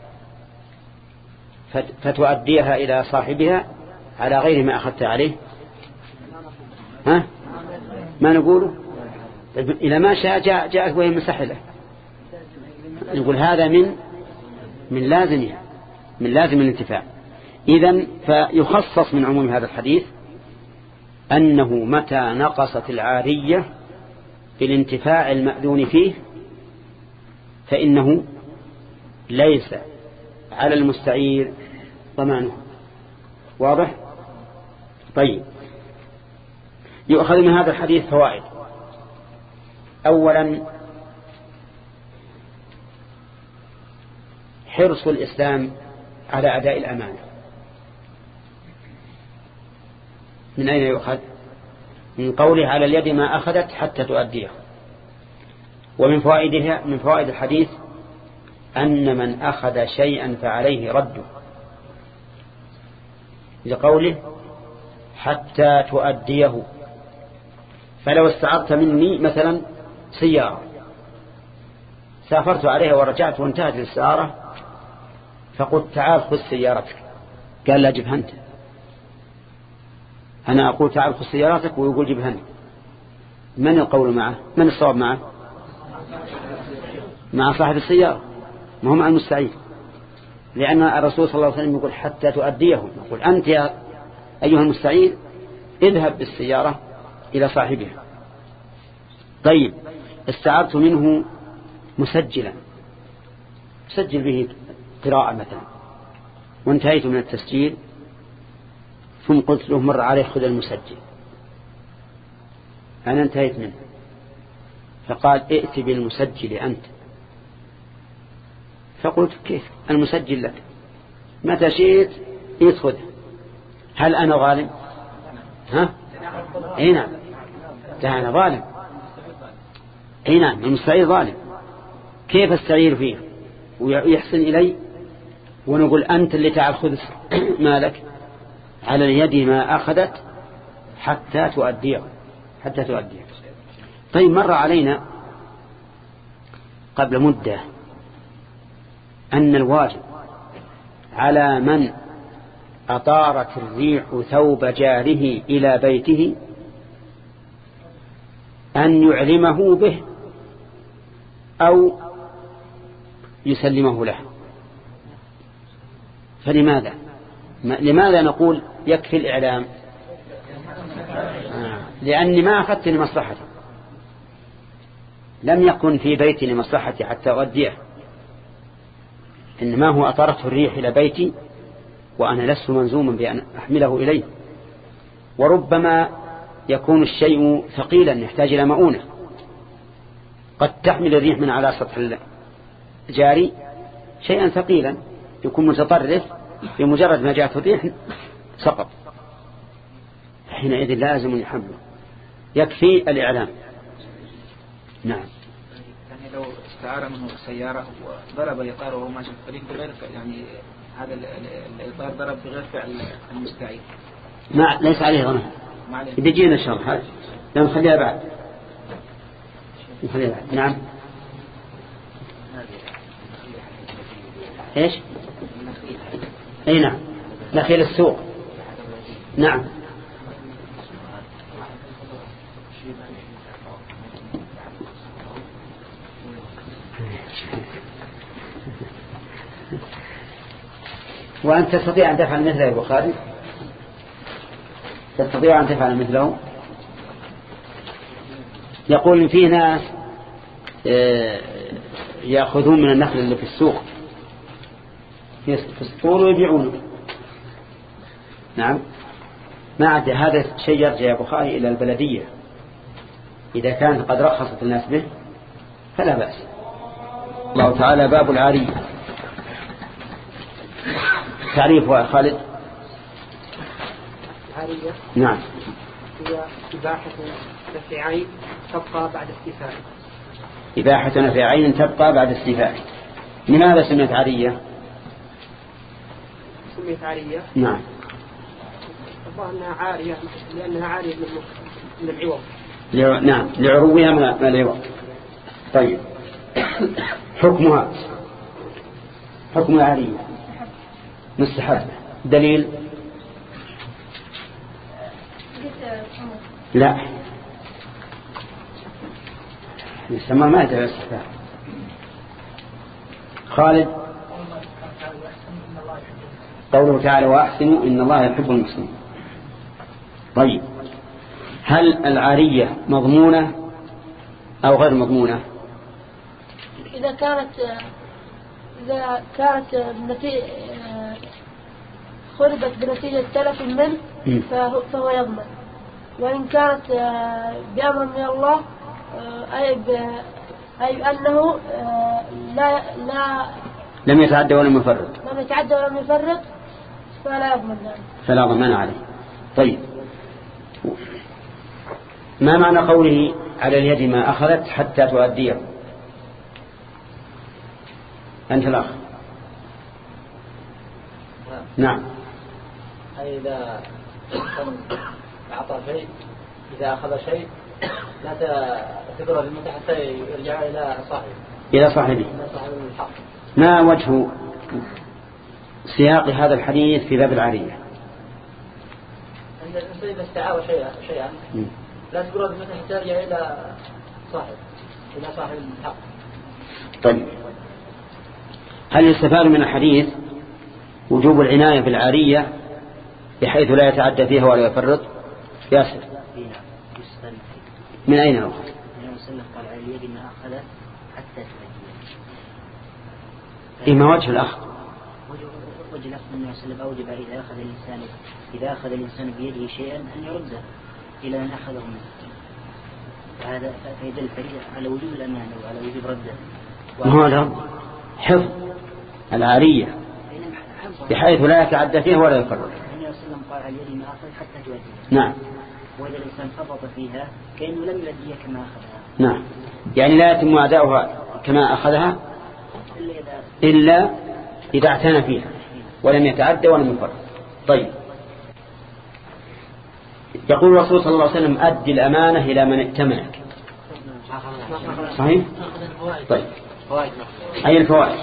فتؤديها إلى صاحبها على غير ما أخذت عليه؟ ها؟ ما نقوله؟ إذا ما شاء جاء جاءت وهي مسحلة، نقول هذا من من لازمها، من لازم الانتفاع. إذن فيخصص من عموم هذا الحديث أنه متى نقصت العارية بالانتفاع المأذون فيه فإنه ليس على المستعير ضمانه. واضح؟ طيب، يؤخذ من هذا الحديث فوائد. أولا حرص الإسلام على أداء الأمانة. من أين يؤخذ؟ من قوله على اليد ما أخذت حتى تؤديه. ومن فوائدها من فوائد الحديث أن من أخذ شيئا فعليه رده، لقوله حتى تؤديه. فلو استعرت مني مثلا سيارة سافرت عليها ورجعت وانتهت الاستعارة فقلت تعال خذ سيارتك، قال لا جبها أنت. أنا أقول تعال خذ سيارتك ويقول جبها أنت. من القول معه؟ من الصواب معه؟ مع صاحب السيارة، ما هو مع المستعير، لأن الرسول صلى الله عليه وسلم يقول حتى تؤديه. يقول أنت يا أيها المستعير اذهب بالسيارة إلى صاحبها. طيب، استعرت منه مسجلا سجل به قراءة مثلا، وانتهيت من التسجيل ثم قلت له مر عليه خذ المسجل، أنا انتهيت منه، فقال ائت بالمسجل أنت. فقلت كيف المسجل لك، متى شئت يدخل. هل أنا ظالم؟ ها؟ اي نعم، ده أنا ظالم. اي نعم، المستعير ظالم. كيف استعير فيه ويحسن إلي ونقول أنت اللي تعال خذ مالك؟ على اليد ما أخذت حتى تؤديه حتى تؤديه. طيب، مر علينا قبل مدة أن الواجب على من أطارت الريح ثوب جاره إلى بيته أن يعلمه به أو يسلمه له. فلماذا لماذا نقول يكفي الإعلام؟ آه. لأني ما أخذت لمصلحتي، لم يكن في بيتي لمصلحتي حتى أؤديه، إنما هو أطارته الريح إلى بيتي وأنا لست منزوما بأن أحمله إليه. وربما يكون الشيء ثقيلا يحتاج إلى مؤونة، قد تحمل الريح من على سطح الجاري شيئا ثقيلا يكون متطرف، بمجرد ما جاءت الريح سقط، حينئذ لازم يحمله. يكفي الإعلام. نعم. يعني لو استعار منه سيارة وضرب الإطار وهو ماشي في الطريق بغير يعني هذا الإطار ضرب بغير فعل المستعير، ما ليس عليه ضمان. إذا جينا الشرح هذا لا نخليها بعد نخليها بعد. نعم. إيش؟ أي نعم، نخيل السوق. نعم. وأنت تستطيع أن تفعل مثله يا بخاري؟ تستطيع أن تفعل مثله؟ يقول في ناس يأخذون من النخل اللي في السوق في السطور ويبيعونه. نعم. ما عاد هذا شيء يرجع يا بخاري إلى البلدية، إذا كانت قد رخصت الناس به فلا بأس. الله تعالى باب العارية. تعريفها خالد؟ العارية نعم، هي إباحة نفع عين تبقى بعد استيفاء. إباحة نفع عين تبقى بعد استيفاء. لماذا سميت عارية؟ سميت عارية؟ نعم. الله أنها عارية لأنها عارية من العوض. لع... نعم، لعروها من العوض. طيب، حكمها حكم العارية مستحب. دليل؟ لا، يسمى ما يدعي الاستحباب. خالد؟ قوله تعالى وأحسنوا إن الله يحب المحسنين. طيب هل العارية مضمونة أو غير مضمونة؟ إذا كانت إذا كانت بنتيجة خربت بنتيجة تلف منه فهو, فهو يضمن، وإن كانت بأمر من الله أي أي أنه لا لا لم يتعدى ولم يفرط لم يتعدى ولم يفرط فلا يضمن ذلك، فلا ضمان عليه. طيب ما معنى قوله على اليد ما أخذت حتى تؤديه؟ أنت الأخ. نعم. أي إذا أعطى شيء إذا أخذ شيء لا تقرأ المتى حتى يرجع إلى صاحبه إلى صاحبه. ما وجه سياق هذا الحديث في باب العارية؟ أن الإنسان إذا استعار شيئا شيئا لا تقرأ المتى حتى يرجع إلى صاحب إلى صاحب الحق. طيب هل يستفاد من الحديث وجوب العناية بالعارية بحيث لا يتعدى فيها ولا يفرط؟ ياسر. من أين أخذ؟ من وسلم قال على اليد ما أخذ حتى تؤديه. إيه ما وجه الأخذ؟ وجه الأخذ من وسلم أوجب إذا أخذ الإنسان إذا أخذ الإنسان بيده شيئا أن يرده إلى من أخذه منه. فهذا فيدل على وجوب الأمانة وعلى وجوب رده. هذا حفظ العارية بحيث لا يتعدى فيها ولا يفرط. النبي صلى الله عليه وسلم قال على اليد ما أخذ حتى تؤديه. نعم. وإذا الإنسان فرط فيها كأنه لم يؤديها كما أخذها. نعم يعني لا يتم أداؤها كما أخذها إلا إذا اعتنى فيها ولم يتعدى ولم يفرط. طيب يقول الرسول صلى الله عليه وسلم أدي الأمانة إلى من ائتمنك. صحيح؟ طيب أي الفوائد؟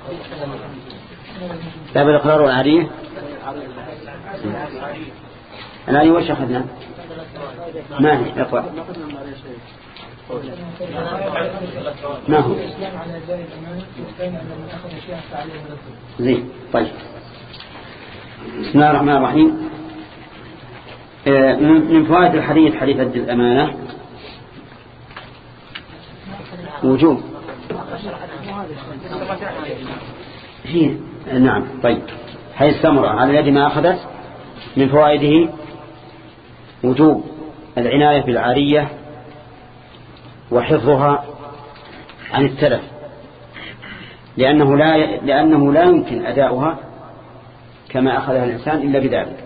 باب الإقرار والعارية. الآن وش أخذنا؟ ما هي اقرأ. ما هو زين. طيب بسم الله الرحمن الرحيم. من فوائد الحديث حديث أدي الأمانة وجوب هي نعم. طيب حيث الثمرة على يد ما أخذت من فوائده وجوب العناية بالعارية وحفظها عن التلف، لأنه لا لأنه لا يمكن أداؤها كما أخذها الإنسان إلا بذلك.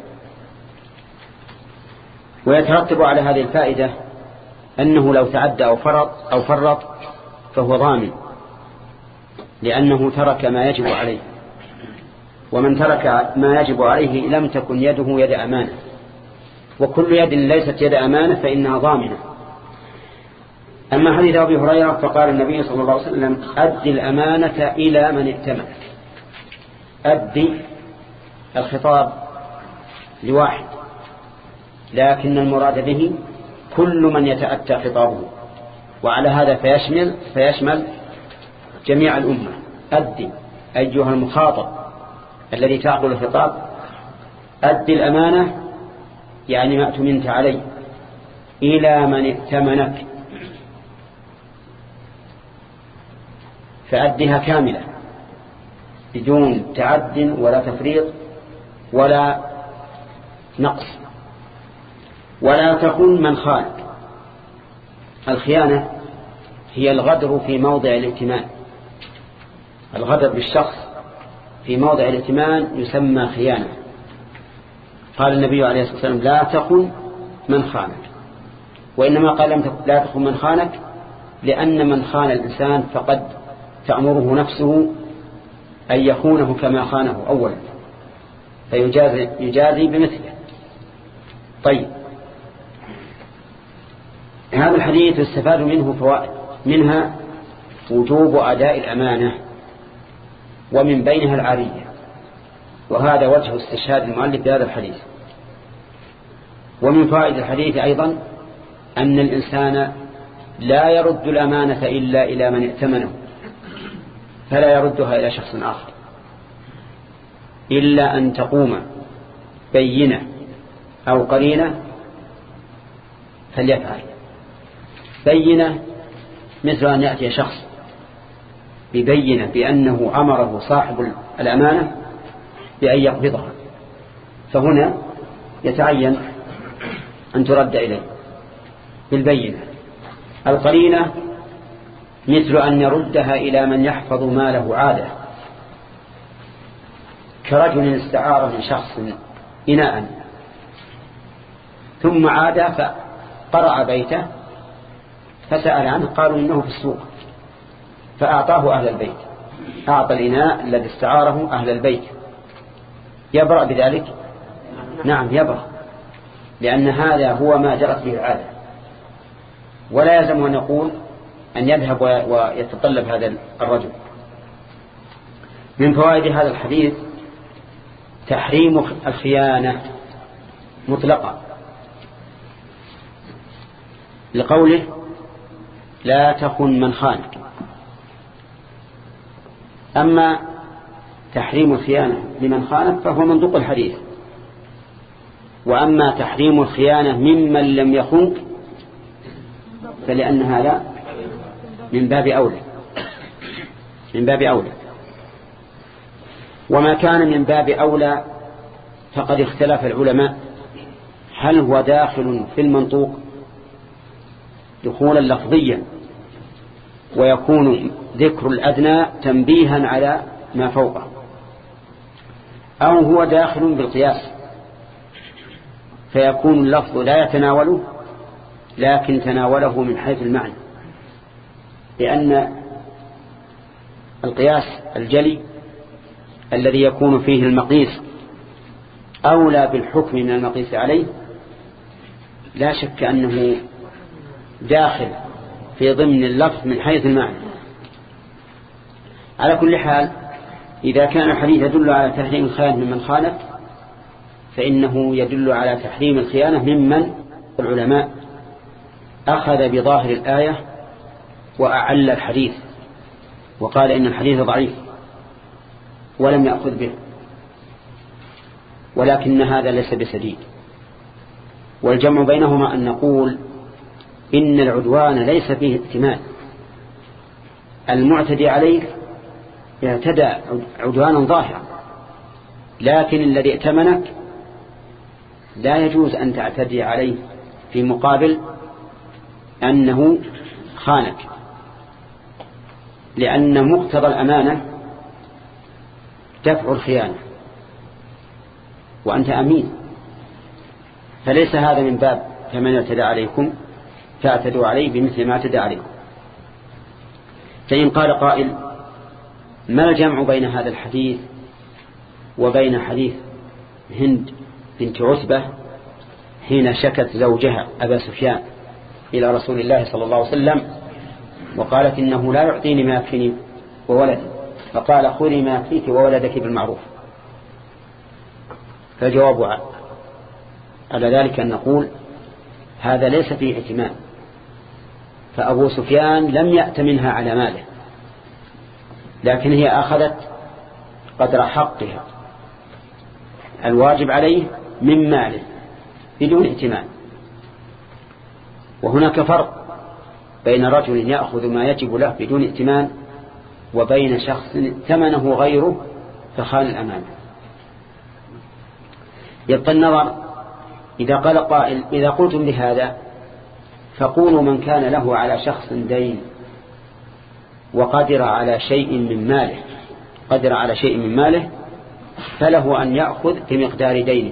ويترتب على هذه الفائدة أنه لو تعدى أو فرط أو فرط فهو ضامن، لأنه ترك ما يجب عليه، ومن ترك ما يجب عليه لم تكن يده يد أمانة، وكل يد ليست يد أمانة فإنها ضامنة. أما حديث أبي هريرة فقال النبي صلى الله عليه وسلم أدي الأمانة إلى من ائتمنك. أدي الخطاب لواحد، لكن المراد به كل من يتأتى خطابه، وعلى هذا فيشمل فيشمل جميع الأمة. أدي أيها المخاطب الذي تعقل الخطاب، أدي الأمانة يعني ما أتمنت عليه إلى من ائتمنك، فأدها كاملة بدون تعد ولا تفريط ولا نقص، ولا تكن من خانك. الخيانة هي الغدر في موضع الائتمان، الغدر بالشخص في موضع الائتمان يسمى خيانة. قال النبي عليه الصلاة والسلام لا تخن من خانك، وإنما قال لا تخن من خانك لأن من خان الإنسان فقد تأمره نفسه أن يخونه كما خانه أولا، فيجازي يجازي بمثله. طيب هذا الحديث يستفاد منه فوائد، منها وجوب أداء الأمانة ومن بينها العارية، وهذا وجه استشهاد المؤلف بهذا الحديث. ومن فوائد الحديث أيضا أن الإنسان لا يرد الأمانة إلا إلى من ائتمنه، فلا يردها إلى شخص آخر. إلا أن تقوم بينة أو قرينة فليفعل. بينة مثل أن يأتي شخص ببينة بأنه أمره صاحب الأمانة بأن يقبضها، فهنا يتعين أن ترد إليه بالبينة. القرينة مثل أن يردها إلى من يحفظ ماله عادة، كرجل استعار من شخص إناء ثم عاد فقرع بيته فسأل عنه، قالوا إنه في السوق، فأعطاه أهل البيت، أعطى الإناء الذي استعاره أهل البيت، يبرأ بذلك؟ نعم يبرأ، لأن هذا هو ما جرت به العادة، ولا يلزم أن يقول أن يذهب ويتطلب هذا الرجل. من فوائد هذا الحديث تحريم الخيانة مطلقا، لقوله لا تخن من خانك. أما تحريم الخيانة لمن خانك فهو منطوق الحديث، وأما تحريم الخيانة ممن لم يخنك فلأن هذا من باب أولى، من باب أولى. وما كان من باب أولى فقد اختلف العلماء هل هو داخل في المنطوق دخولا لفظيا ويكون ذكر الأدنى تنبيها على ما فوقه، أو هو داخل بالقياس فيكون اللفظ لا يتناوله لكن تناوله من حيث المعنى، لأن القياس الجلي الذي يكون فيه المقيس أولى بالحكم من المقيس عليه لا شك أنه داخل في ضمن اللفظ من حيث المعنى. على كل حال إذا كان الحديث يدل على تحريم الخيانة ممن خانت فإنه يدل على تحريم الخيانة ممن العلماء أخذ بظاهر الآية وأعل الحديث وقال إن الحديث ضعيف ولم يأخذ به، ولكن هذا ليس بسديد. والجمع بينهما أن نقول إن العدوان ليس فيه ائتمان، المعتدي عليك اعتدى عدوانا ظاهرا، لكن الذي ائتمنك لا يجوز أن تعتدي عليه في مقابل أنه خانك، لأن مقتضى الأمانة دفع الخيانة وأنت أمين، فليس هذا من باب فمن اعتدى عليكم فاعتدوا عليه بمثل ما اعتدى عليكم. فإن قال قائل ما الجمع بين هذا الحديث وبين حديث هند بنت عتبة حين شكت زوجها أبا سفيان إلى رسول الله صلى الله عليه وسلم وقالت إنه لا يعطيني ما يكفيني وولدي، فقال خذي ما يكفيك وولدك بالمعروف؟ فالجواب على ذلك أن نقول هذا ليس فيه ائتمان، فأبو سفيان لم يأتمنها على ماله، لكن هي أخذت قدر حقها الواجب عليه من ماله بدون ائتمان. وهناك فرق بين رجل يأخذ ما يجب له بدون ائتمان وبين شخص ثمنه غيره فخان الأمانة. يبقى النظر إذا قال قائل إذا قلتم بهذا فقولوا من كان له على شخص دين وقدر على شيء من ماله قدر على شيء من ماله فله أن يأخذ بمقدار دينه،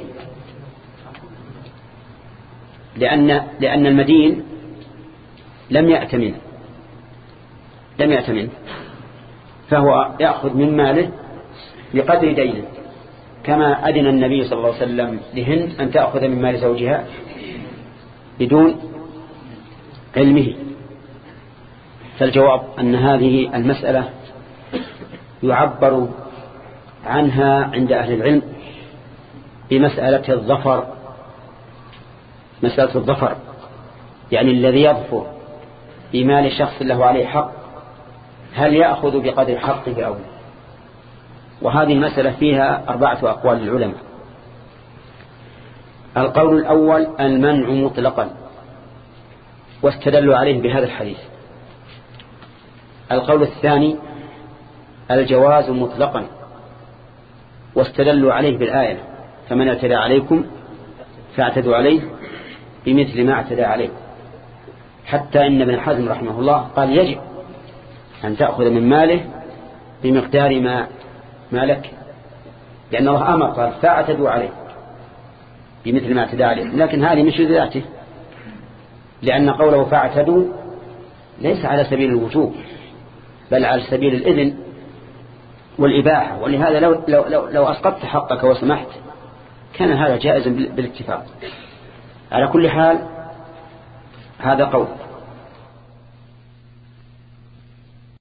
لأن لأن المدين لم يأتمن لم يأتمن فهو يأخذ من ماله بقدر دينه، كما أذن النبي صلى الله عليه وسلم لهند أن تأخذ من مال زوجها بدون علمه. فالجواب أن هذه المسألة يعبر عنها عند أهل العلم بمسألة الظفر، مسألة الظفر يعني الذي يظفر بمال شخص له عليه حق هل يأخذ بقدر حقه أو لا؟ وهذه المسألة فيها أربعة أقوال للعلماء. القول الأول المنع مطلقا واستدلوا عليه بهذا الحديث. القول الثاني الجواز مطلقا واستدلوا عليه بالآية فمن اعتدى عليكم فاعتدوا عليه بمثل ما اعتدى عليكم، حتى إن ابن حزم رحمه الله قال يجب أن تأخذ من ماله بمقدار ما مالك، لأن الله أمر قال فاعتدوا عليه بمثل ما اعتدى عليه، لكن هذه مش ذاته، لأن قوله فاعتدوا ليس على سبيل الوجوب بل على سبيل الإذن والإباحة، ولهذا لو, لو, لو, لو أسقطت حقك وسمحت كان هذا جائزا بالاتفاق. على كل حال هذا قول.